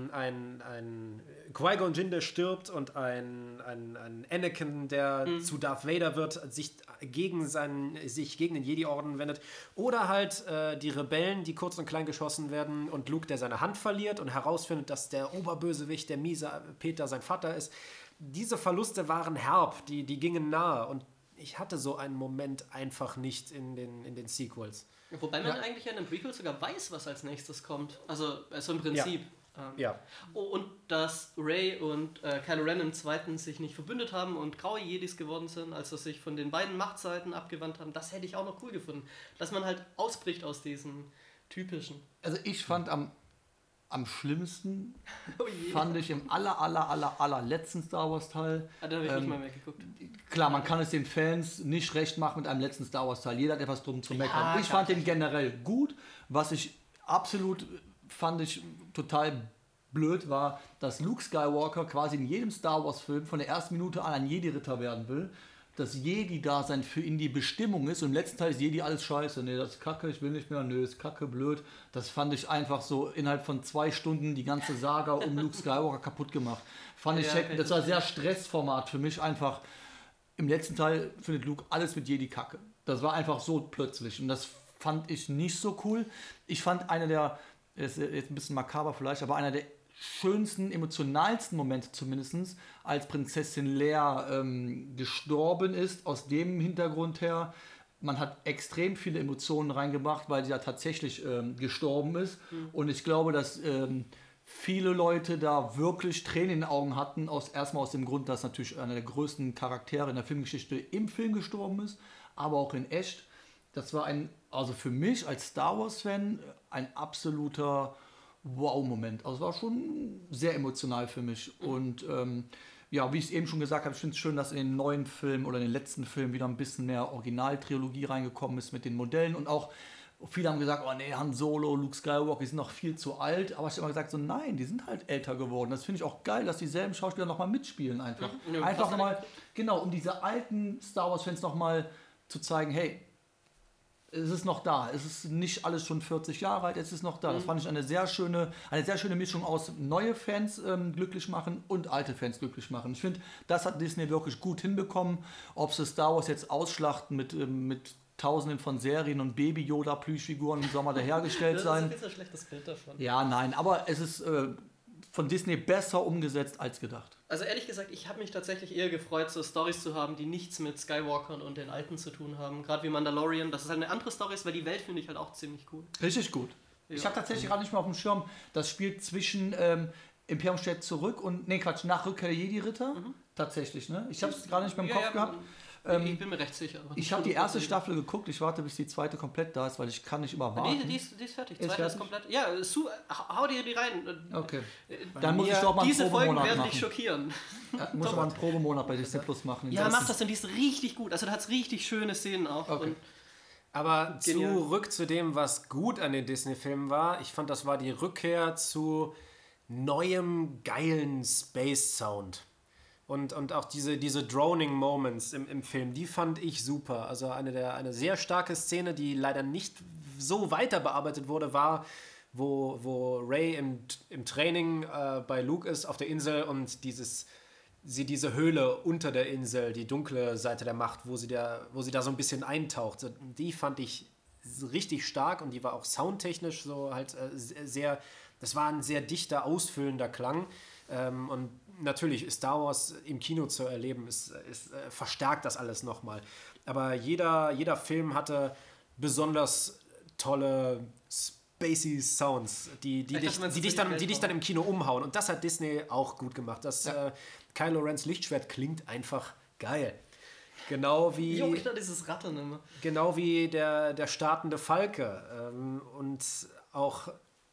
ein Qui-Gon Jinn stirbt und ein Anakin, der zu Darth Vader wird, sich gegen den Jedi-Orden wendet. Oder halt die Rebellen, die kurz und klein geschossen werden und Luke, der seine Hand verliert und herausfindet, dass der Oberbösewicht, der miese Peter, sein Vater ist. Diese Verluste waren herb, die gingen nahe und ich hatte so einen Moment einfach nicht in den Sequels. Wobei man eigentlich in den Prequels sogar weiß, was als nächstes kommt. Also im Prinzip. Ja. Und dass Rey und Kylo Ren im zweiten sich nicht verbündet haben und graue Jedis geworden sind, also sich von den beiden Machtseiten abgewandt haben, das hätte ich auch noch cool gefunden. Dass man halt ausbricht aus diesem typischen. Also ich fand am schlimmsten, fand ich im allerletzten Star Wars Teil. Da habe ich nicht mal mehr geguckt. Klar, man kann es den Fans nicht recht machen mit einem letzten Star Wars Teil. Jeder hat etwas drum zu meckern. Ja, ich fand den generell gut. Was ich fand ich total blöd war, dass Luke Skywalker quasi in jedem Star Wars Film von der ersten Minute an ein Jedi-Ritter werden will. Das Jedi-Dasein für ihn die Bestimmung ist und im letzten Teil ist Jedi alles scheiße. Nee, das ist kacke, ich will nicht mehr, nee, das ist kacke, blöd. Das fand ich einfach so innerhalb von 2 Stunden die ganze Saga um Luke Skywalker kaputt gemacht. Das war sehr Stressformat für mich einfach. Im letzten Teil findet Luke alles mit Jedi kacke. Das war einfach so plötzlich und das fand ich nicht so cool. Ich fand ist jetzt ein bisschen makaber vielleicht, aber einer der schönsten, emotionalsten Momente zumindest, als Prinzessin Leia gestorben ist, aus dem Hintergrund her. Man hat extrem viele Emotionen reingebracht, weil sie ja tatsächlich gestorben ist. Und ich glaube, dass viele Leute da wirklich Tränen in den Augen hatten, erstmal aus dem Grund, dass natürlich einer der größten Charaktere in der Filmgeschichte im Film gestorben ist, aber auch in echt. Das war also für mich als Star Wars-Fan ein absoluter Wow-Moment. Also es war schon sehr emotional für mich. Und wie ich es eben schon gesagt habe, ich finde es schön, dass in den neuen Filmen oder in den letzten Filmen wieder ein bisschen mehr Originaltrilogie reingekommen ist mit den Modellen. Und auch viele haben gesagt, oh nee, Han Solo, Luke Skywalker, die sind noch viel zu alt. Aber ich habe immer gesagt, so nein, die sind halt älter geworden. Das finde ich auch geil, dass dieselben Schauspieler nochmal mitspielen einfach. Einfach nochmal, genau, um diese alten Star Wars-Fans nochmal zu zeigen, hey, es ist noch da. Es ist nicht alles schon 40 Jahre alt, es ist noch da. Das fand ich eine sehr schöne Mischung aus neue Fans glücklich machen und alte Fans glücklich machen. Ich finde, das hat Disney wirklich gut hinbekommen. Ob sie Star Wars jetzt ausschlachten mit Tausenden von Serien und Baby-Yoda-Plüschfiguren im Sommer dahergestellt sein. Das ist ein schlechtes Bild davon. Ja, nein, aber es ist von Disney besser umgesetzt als gedacht. Also ehrlich gesagt, ich habe mich tatsächlich eher gefreut, so Storys zu haben, die nichts mit Skywalkern und den Alten zu tun haben. Gerade wie Mandalorian, das ist halt eine andere Story, weil die Welt finde ich halt auch ziemlich cool. Richtig gut. Ja. Ich habe tatsächlich gerade nicht mehr auf dem Schirm, das spielt zwischen Imperium stellt zurück und, nach Rückkehr der Jedi-Ritter. Tatsächlich, ne? Ich habe es gerade nicht mehr im Kopf gehabt. Ich bin mir recht sicher. Ich habe die erste Staffel geguckt, ich warte, bis die zweite komplett da ist, weil ich kann nicht überwarten. Die ist fertig, zweite ist komplett. Ja, hau dir die rein. Okay. Dann muss ich doch mal einen diese Folgen Probemonat werden machen. dich schockieren. Muss aber einen Probemonat bei Disney Plus machen. Ja, mach das, denn die ist richtig gut. Also da hat es richtig schöne Szenen auch. Okay. Aber zurück zu dem, was gut an den Disney-Filmen war. Ich fand, das war die Rückkehr zu neuem, geilen Space-Sound. Und auch diese Droning-Moments im Film, die fand ich super. Also eine sehr starke Szene, die leider nicht so weiter bearbeitet wurde, war, wo Rey im Training bei Luke ist auf der Insel und sie diese Höhle unter der Insel, die dunkle Seite der Macht, wo sie da so ein bisschen eintaucht. Die fand ich richtig stark und die war auch soundtechnisch so halt sehr, das war ein sehr dichter, ausfüllender Klang. Und natürlich Star Wars im Kino zu erleben, verstärkt das alles nochmal. Aber jeder Film hatte besonders tolle spacey Sounds, die dich dann im Kino umhauen. Und das hat Disney auch gut gemacht. Kylo Rens Lichtschwert klingt einfach geil. Genau wie dieses Rattern immer. Genau wie der startende Falke. Und auch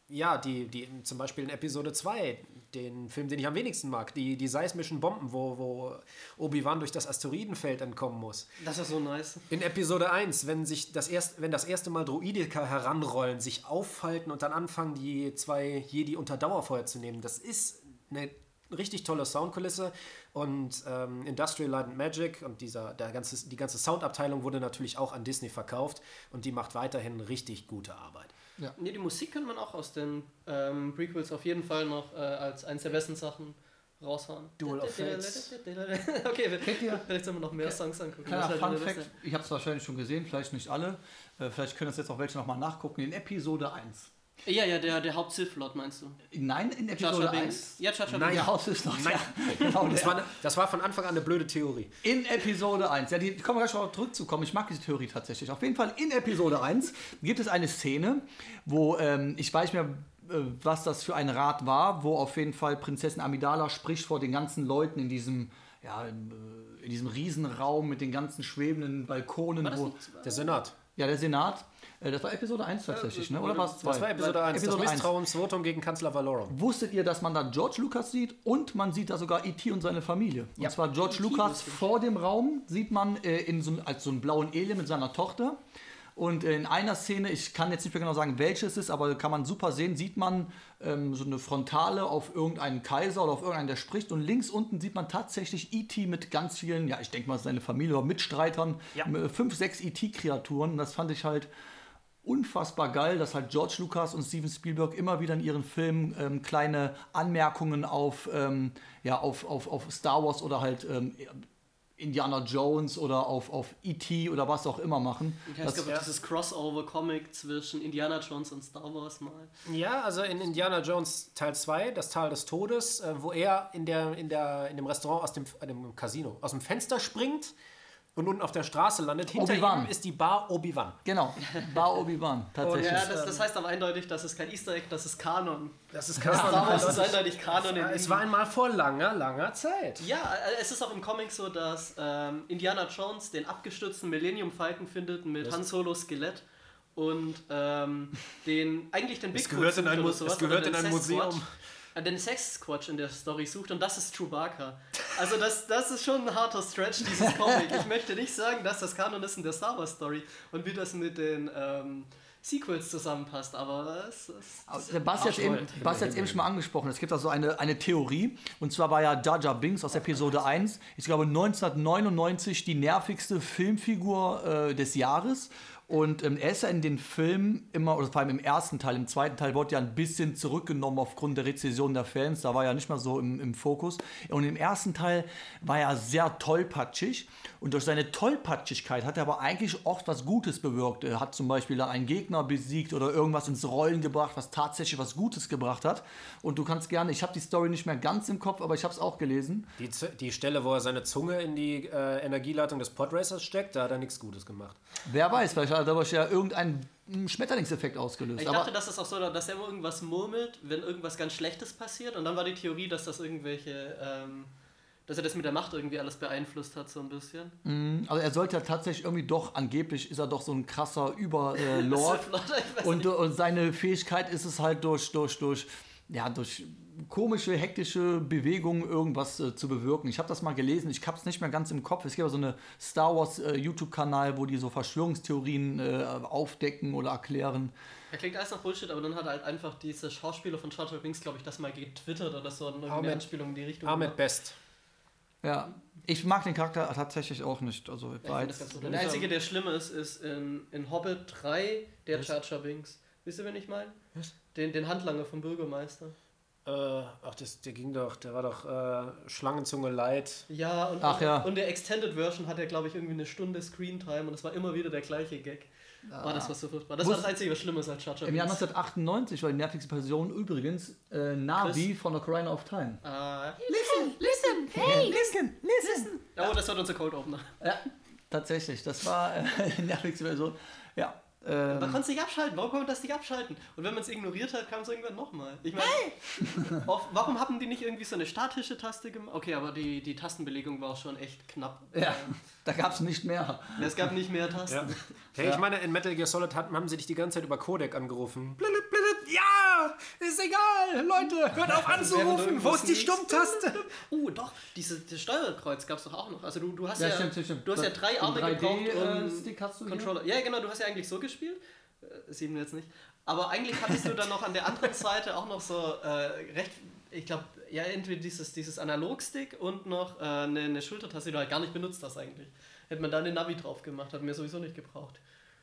die zum Beispiel in Episode 2, den Film, den ich am wenigsten mag, die seismischen Bomben, wo Obi-Wan durch das Asteroidenfeld entkommen muss. Das ist so nice. In Episode 1, wenn das erste Mal Droideka heranrollen, sich aufhalten und dann anfangen, die 2 Jedi unter Dauerfeuer zu nehmen, das ist eine richtig tolle Soundkulisse und Industrial Light and Magic und die ganze Soundabteilung wurde natürlich auch an Disney verkauft und die macht weiterhin richtig gute Arbeit. Ja. Nee, die Musik kann man auch aus den Prequels auf jeden Fall noch als eines der besten Sachen raushauen. Duel of Fates. Okay, vielleicht sollen wir noch mehr Songs angucken. Kleiner Das ist halt Fun der Fact, ich habe es wahrscheinlich schon gesehen, vielleicht nicht alle. Vielleicht können das jetzt auch welche nochmal nachgucken. In Episode 1. Ja, der Haupt-Sith-Lord meinst du? Nein, in Jar Episode Jar 1. Binks? Ja, Jar Jar Nein. Binks. Der Haus ist noch. Nein. Ja, genau, Das war von Anfang an eine blöde Theorie. in Episode 1. Ja, die kommen wir gleich noch zurückzukommen. Ich mag diese Theorie tatsächlich. Auf jeden Fall in Episode 1 gibt es eine Szene, wo ich weiß nicht mehr, was das für ein Rat war, wo auf jeden Fall Prinzessin Amidala spricht vor den ganzen Leuten in diesem, in diesem Riesenraum mit den ganzen schwebenden Balkonen. Der Senat. Ja, der Senat. Das war Episode 1 tatsächlich, ne? Oder war es 2? Das war Episode 1, Episode das 1. Misstrauensvotum gegen Kanzler Valorum. Wusstet ihr, dass man da George Lucas sieht und man sieht da sogar E.T. und seine Familie? Ja. Und zwar George Lucas vor dem Raum sieht man als so einen blauen Alien mit seiner Tochter. Und in einer Szene, ich kann jetzt nicht mehr genau sagen, welche es ist, aber kann man super sehen, sieht man so eine Frontale auf irgendeinen Kaiser oder auf irgendeinen, der spricht. Und links unten sieht man tatsächlich E.T. mit ganz vielen, ja, ich denke mal, seine Familie oder Mitstreitern, Ja. 5, 6 E.T.-Kreaturen. Das fand ich halt unfassbar geil, dass halt George Lucas und Steven Spielberg immer wieder in ihren Filmen kleine Anmerkungen auf Star Wars oder halt Indiana Jones oder auf E.T. oder was auch immer machen. Ja, es gab auch dieses Crossover-Comic zwischen Indiana Jones und Star Wars mal. Ja, also in Indiana Jones Teil 2, das Tal des Todes, wo er in dem Restaurant aus dem Casino aus dem Fenster springt und unten auf der Straße landet. Hinter Obi-Wan. ihm ist die Bar Obi-Wan. Genau, war Obi-Wan, tatsächlich. Ja, das heißt aber eindeutig, das ist kein Easter Egg, das ist Kanon. Das ist Star Wars ist Kanon. eindeutig Kanon. Es war einmal vor langer, langer Zeit. Ja, es ist auch im Comic so, dass Indiana Jones den abgestürzten Millennium Falcon findet mit Han Solos Skelett und den Bigfoot gehört in ein oder Mu- sowas, es gehört oder in ein Sasquatch, Museum. Den Sex-Squatch in der Story sucht und das ist Chewbacca. Also das ist schon ein harter Stretch, dieses Comic. Ich möchte nicht sagen, dass das Kanon ist in der Star Wars Story und wie das mit den Sequels zusammenpasst, aber Der Basti hat es eben schon mal angesprochen. Es gibt also eine Theorie, und zwar war ja Jar Jar Binks aus Episode 1, ich glaube 1999, die nervigste Filmfigur des Jahres. Und er ist ja in den Filmen immer, oder vor allem im ersten Teil, im zweiten Teil wurde ja ein bisschen zurückgenommen aufgrund der Rezession der Fans. Da war er nicht mehr so im Fokus. Und im ersten Teil war er sehr tollpatschig. Und durch seine Tollpatschigkeit hat er aber eigentlich oft was Gutes bewirkt. Er hat zum Beispiel dann einen Gegner besiegt oder irgendwas ins Rollen gebracht, was tatsächlich was Gutes gebracht hat. Und du kannst gerne, ich habe die Story nicht mehr ganz im Kopf, aber ich habe es auch gelesen. Die Stelle, wo er seine Zunge in die Energieleitung des Podracers steckt, da hat er nichts Gutes gemacht. Wer weiß, vielleicht hat er dadurch ja irgendeinen Schmetterlingseffekt ausgelöst. Ich dachte, das ist auch so, dass er immer irgendwas murmelt, wenn irgendwas ganz Schlechtes passiert. Und dann war die Theorie, dass das irgendwelche, dass er das mit der Macht irgendwie alles beeinflusst hat, so ein bisschen. Also er sollte ja tatsächlich irgendwie doch, angeblich ist er doch so ein krasser Überlord. Und seine Fähigkeit ist es halt durch komische, hektische Bewegungen irgendwas zu bewirken. Ich habe das mal gelesen, ich habe es nicht mehr ganz im Kopf. Es gibt so eine Star Wars YouTube-Kanal, wo die so Verschwörungstheorien aufdecken oder erklären. Er klingt alles nach Bullshit, aber dann hat halt einfach dieser Schauspieler von Jar Jar Binks, glaube ich, das mal getwittert oder so, eine Anspielung in die Richtung. Ahmed Best. Ja, ich mag den Charakter tatsächlich auch nicht. Also, Ich find das ganz gut. Der einzige, der schlimm ist in Hobbit 3 der Jar Jar Binks. Wisst ihr, wen ich meine? Den Handlanger vom Bürgermeister. Der war doch Schlangenzunge Light. Ja, und und der Extended Version hat ja, glaube ich, irgendwie eine Stunde Screentime und es war immer wieder der gleiche Gag. Das war so furchtbar. Das war das Einzige, was Schlimmes als Jar Jar Im Jahr Binks. 1998 war die nervigste Person übrigens Navi von Ocarina of Time. Listen, hey, listen. Oh, das war unser Cold Opener. Ja, tatsächlich. Das war die nervigste Person. Ja. Man konnte es nicht abschalten. Warum konnte man das nicht abschalten? Und wenn man es ignoriert hat, kam es irgendwann nochmal. Ich meine, warum haben die nicht irgendwie so eine statische Taste gemacht? Okay, aber die Tastenbelegung war auch schon echt knapp. Ja, da gab es nicht mehr. Es gab nicht mehr Tasten. Ja. Hey, ich meine, in Metal Gear Solid haben sie dich die ganze Zeit über Codec angerufen. Blittet, blittet, ja, ist egal, Leute, hört auf anzurufen, wo ist die Stummtaste? Doch, das Steuerkreuz gab es doch auch noch. Also du hast Stimmt. Du hast ja 3 Arme gebraucht, um Stick hast du Controller. Ja, genau, du hast ja eigentlich so gespielt. 7 jetzt nicht. Aber eigentlich hattest du dann noch an der anderen Seite auch noch so ich glaube, ja, entweder dieses Analogstick und noch eine Schultertaste, die du halt gar nicht benutzt hast eigentlich. Hätte man da eine Navi drauf gemacht, hat mir sowieso nicht gebraucht.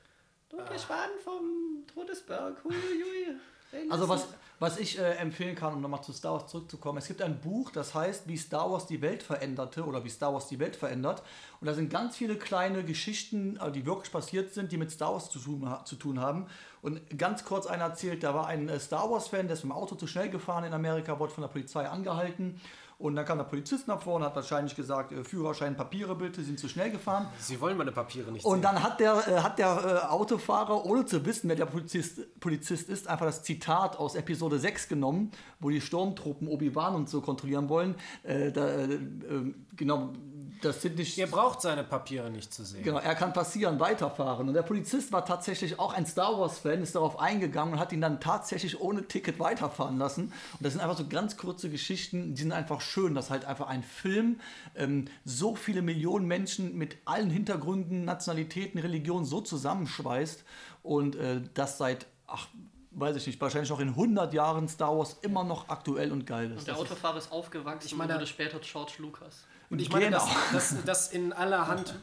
Dunkle Schwan vom Todesberg. Huiui. Also was ich empfehlen kann, um nochmal zu Star Wars zurückzukommen, es gibt ein Buch, das heißt, wie Star Wars die Welt veränderte oder wie Star Wars die Welt verändert. Und da sind ganz viele kleine Geschichten, die wirklich passiert sind, die mit Star Wars zu tun haben. Und ganz kurz einer erzählt, da war ein Star Wars-Fan, der ist mit dem Auto zu schnell gefahren in Amerika, wurde von der Polizei angehalten. Und dann kam der Polizist nach vorne, hat wahrscheinlich gesagt, Führerschein, Papiere bitte, sind zu schnell gefahren. Sie wollen meine Papiere nicht Und sehen. dann hat der Autofahrer, ohne zu wissen, wer der Polizist ist, einfach das Zitat aus Episode 6 genommen, wo die Sturmtruppen Obi-Wan und so kontrollieren wollen. Genau, das sind nicht... Er braucht seine Papiere nicht zu sehen. Genau, er kann passieren, weiterfahren. Und der Polizist war tatsächlich auch ein Star Wars-Fan, ist darauf eingegangen und hat ihn dann tatsächlich ohne Ticket weiterfahren lassen. Und das sind einfach so ganz kurze Geschichten, die sind einfach schön, dass halt einfach ein Film so viele Millionen Menschen mit allen Hintergründen, Nationalitäten, Religionen so zusammenschweißt und das seit, weiß ich nicht, wahrscheinlich noch in 100 Jahren Star Wars immer noch aktuell und geil ist. Und der Autofahrer ist aufgewachsen und wurde später George Lucas. Und ich meine, Genau. dass in allerhand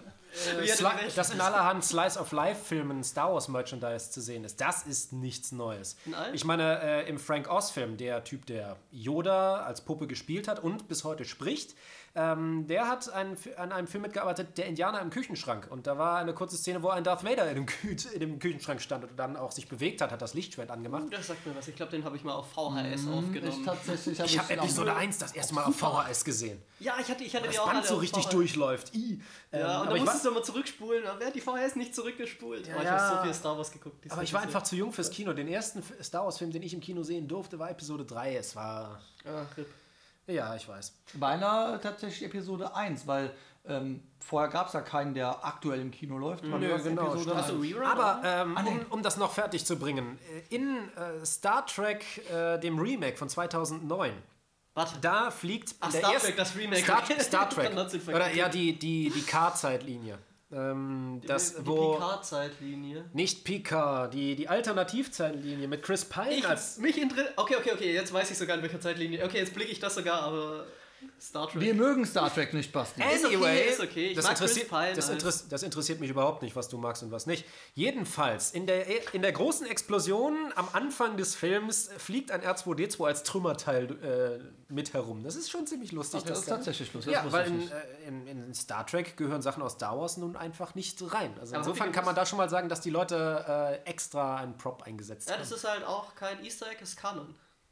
Slice of Life Filmen Star Wars Merchandise zu sehen ist, das ist nichts Neues. Ich meine, im Frank Oz Film, der Typ, der Yoda als Puppe gespielt hat und bis heute spricht, der hat an einem Film mitgearbeitet, der Indianer im Küchenschrank. Und da war eine kurze Szene, wo ein Darth Vader in dem Küchenschrank stand und dann auch sich bewegt hat das Lichtschwert angemacht. Das sagt mir was. Ich glaube, den habe ich mal auf VHS aufgenommen. Ich habe Episode 1 das erste Mal auf VHS gesehen. Ja, ich hatte das die auch Band alle so auf richtig VHS. durchläuft. Ja, und dann musstest du immer zurückspulen. Aber wer hat die VHS nicht zurückgespult? Ja, ich habe so viel Star Wars geguckt. Aber ich war einfach zu jung fürs Kino. Den ersten Star Wars Film, den ich im Kino sehen durfte, war Episode 3. Es war... RIP. Ja, ich weiß. Beinahe tatsächlich Episode 1, weil vorher gab es ja keinen, der aktuell im Kino läuft. Nö, genau. Hast du Rerun? Aber um das noch fertig zu bringen, in Star Trek, dem Remake von 2009, Warte. da fliegt Star Trek, das Remake. Star Trek. Dann hat's ihn Oder vergessen. ja, die K-Zeitlinie. Die Picard-Zeitlinie. Nicht Picard, die Alternativzeitlinie mit Chris Pine als... Okay, jetzt weiß ich sogar, in welcher Zeitlinie. Okay, jetzt blicke ich das sogar, aber Star Trek. Wir mögen Star Trek nicht, Basti. Anyway, ist okay. Ich mag Chris Pine das interessiert mich überhaupt nicht, was du magst und was nicht. Jedenfalls, in der großen Explosion am Anfang des Films fliegt ein R2-D2 als Trümmerteil mit herum. Das ist schon ziemlich lustig. Das ist tatsächlich lustig. Ja, weil in Star Trek gehören Sachen aus Star Wars nun einfach nicht rein. Also Aber insofern kann man da schon mal sagen, dass die Leute extra einen Prop eingesetzt Ja, haben. das ist halt auch kein Easter Egg, ist Kanon.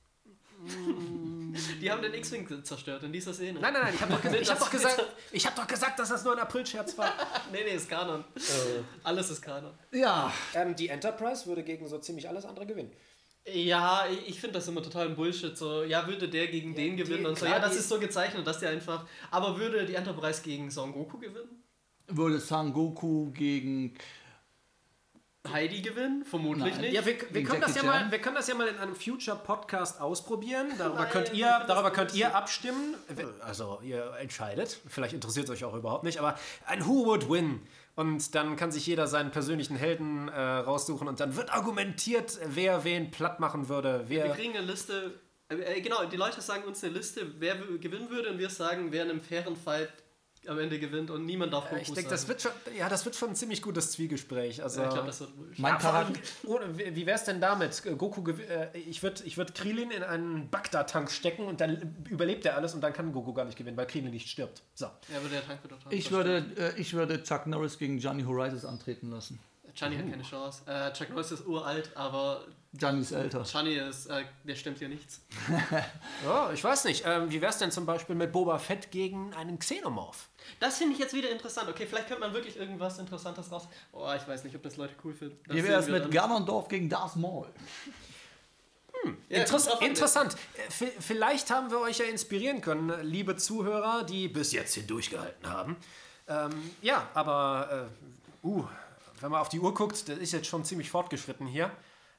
Die haben den X-Wing zerstört in dieser Szene. Nein, ich habe doch gesagt, dass das nur ein Aprilscherz war. Nee, ist Kanon. Alles ist Kanon. Ja, Die Enterprise würde gegen so ziemlich alles andere gewinnen. Ja, ich finde das immer total ein Bullshit. So, ja, würde der gegen den gewinnen und so. klar, Ja, das ist so gezeichnet, dass der einfach. Aber würde die Enterprise gegen Son Goku gewinnen? würde Sangoku gegen... Heidi gewinnen? Vermutlich Nein. nicht. Ja, wir können das ja mal in einem Future-Podcast ausprobieren. Darüber könnt ihr abstimmen. Also ihr entscheidet. Vielleicht interessiert es euch auch überhaupt nicht. Aber ein Who Would Win. Und dann kann sich jeder seinen persönlichen Helden raussuchen. Und dann wird argumentiert, wer wen platt machen würde. Wir kriegen eine Liste. Genau, die Leute sagen uns eine Liste, wer gewinnen würde. Und wir sagen, wer in einem fairen Fight am Ende gewinnt und niemand darf Goku ich denke, sagen. das wird schon ein ziemlich gutes Zwiegespräch. Also, Ja, ich glaube, das wird wurscht. Mein Charakter... wie wäre es denn damit? Goku, ich würd Krillin in einen Bagdad-Tank stecken und dann überlebt er alles und dann kann Goku gar nicht gewinnen, weil Krillin nicht stirbt. So. Ja, aber der Tank wird doch Ich würde Chuck Norris gegen Johnny Horizons antreten lassen. Johnny hat keine Chance. Chuck Norris ist uralt, aber Johnny ist älter. Johnny ist, der stimmt hier nichts. Ja, ich weiß nicht. Wie wäre es denn zum Beispiel mit Boba Fett gegen einen Xenomorph? Das finde ich jetzt wieder interessant. Okay, vielleicht könnte man wirklich irgendwas Interessantes raus... Oh, ich weiß nicht, ob das Leute cool finden. Wie wäre es mit Ganondorf gegen Darth Maul? Ja, Interessant. Vielleicht haben wir euch ja inspirieren können, liebe Zuhörer, die bis jetzt hier durchgehalten haben. Ja, aber wenn man auf die Uhr guckt, das ist jetzt schon ziemlich fortgeschritten hier.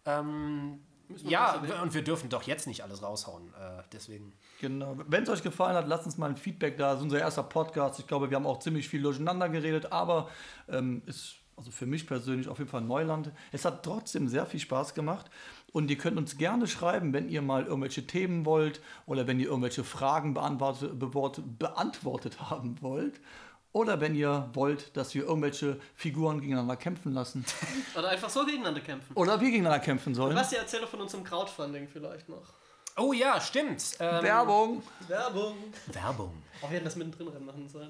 Ja, und wir dürfen doch jetzt nicht alles raushauen. Deswegen. Genau. Wenn es euch gefallen hat, lasst uns mal ein Feedback da. Das ist unser erster Podcast. Ich glaube, wir haben auch ziemlich viel durcheinander geredet, aber ist also für mich persönlich auf jeden Fall Neuland. Es hat trotzdem sehr viel Spaß gemacht und ihr könnt uns gerne schreiben, wenn ihr mal irgendwelche Themen wollt oder wenn ihr irgendwelche Fragen beantwortet haben wollt. Oder wenn ihr wollt, dass wir irgendwelche Figuren gegeneinander kämpfen lassen. Oder einfach so gegeneinander kämpfen. Oder wir gegeneinander kämpfen sollen. Was ihr erzähle von unserem Crowdfunding vielleicht noch. Oh ja, stimmt. Werbung. Werbung. Auch wir hätten das mittendrin rein machen sollen.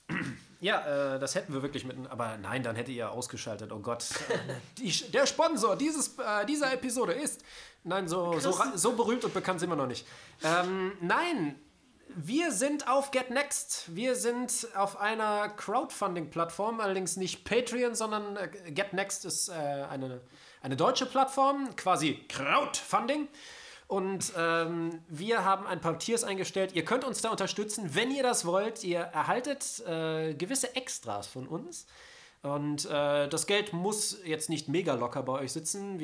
Ja, das hätten wir wirklich mitten. Aber nein, dann hätte ihr ausgeschaltet. Oh Gott. Der Sponsor dieser Episode ist. Nein, so berühmt und bekannt sind wir noch nicht. Nein, wir sind auf GetNext. Wir sind auf einer Crowdfunding-Plattform, allerdings nicht Patreon, sondern GetNext ist eine deutsche Plattform, quasi Crowdfunding. Und wir haben ein paar Tiers eingestellt. Ihr könnt uns da unterstützen, wenn ihr das wollt. Ihr erhaltet gewisse Extras von uns. Und das Geld muss jetzt nicht mega locker bei euch sitzen.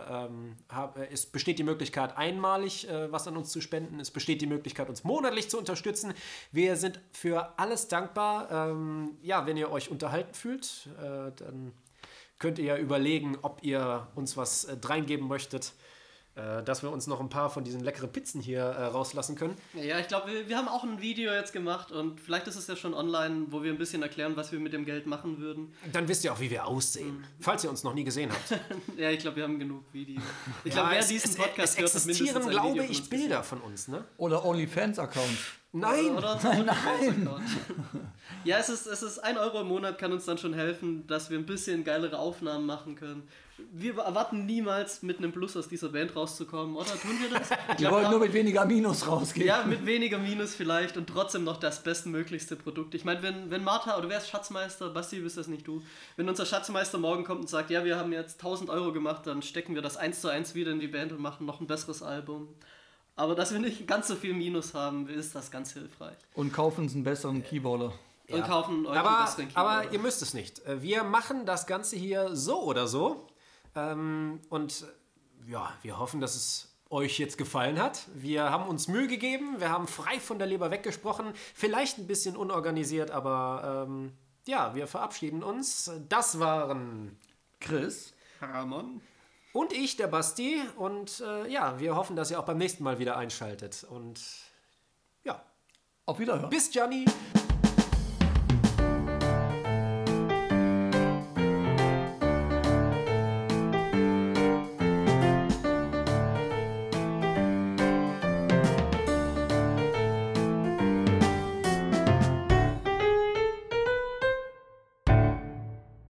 Es besteht die Möglichkeit, einmalig was an uns zu spenden. Es besteht die Möglichkeit, uns monatlich zu unterstützen. Wir sind für alles dankbar. Wenn ihr euch unterhalten fühlt, dann könnt ihr überlegen, ob ihr uns was reingeben möchtet, dass wir uns noch ein paar von diesen leckeren Pizzen hier rauslassen können. Ja, ich glaube, wir haben auch ein Video jetzt gemacht und vielleicht ist es ja schon online, wo wir ein bisschen erklären, was wir mit dem Geld machen würden. Dann wisst ihr auch, wie wir aussehen, falls ihr uns noch nie gesehen habt. Ja, ich glaube, wir haben genug Videos. Ich glaube, wer diesen Podcast hört, es existieren, ein glaube Video von ich, uns Bilder gesehen. von uns, ne? Oder OnlyFans-Account. Nein! Oder nein! Ja, es ist 1 Euro im Monat, kann uns dann schon helfen, dass wir ein bisschen geilere Aufnahmen machen können. Wir erwarten niemals mit einem Plus aus dieser Band rauszukommen, oder? Tun wir das? Wir wollen nur mit weniger Minus rausgehen. Ja, mit weniger Minus vielleicht und trotzdem noch das bestmöglichste Produkt. Ich meine, wenn Martha, oder wer ist Schatzmeister? Basti, bist das nicht du? Wenn unser Schatzmeister morgen kommt und sagt, ja, wir haben jetzt 1.000 Euro gemacht, dann stecken wir das 1:1 wieder in die Band und machen noch ein besseres Album. Aber dass wir nicht ganz so viel Minus haben, ist das ganz hilfreich. Und kaufen uns einen besseren Keyboarder. Und kaufen euch einen besseren Keyboard. Aber ihr müsst es nicht. Wir machen das Ganze hier so oder so. Und ja, wir hoffen, dass es euch jetzt gefallen hat. Wir haben uns Mühe gegeben. Wir haben frei von der Leber weggesprochen. Vielleicht ein bisschen unorganisiert, aber wir verabschieden uns. Das waren Chris. Ramon. Und ich, der Basti. Und wir hoffen, dass ihr auch beim nächsten Mal wieder einschaltet. Und ja. Auf Wiederhören. Bis Gianni.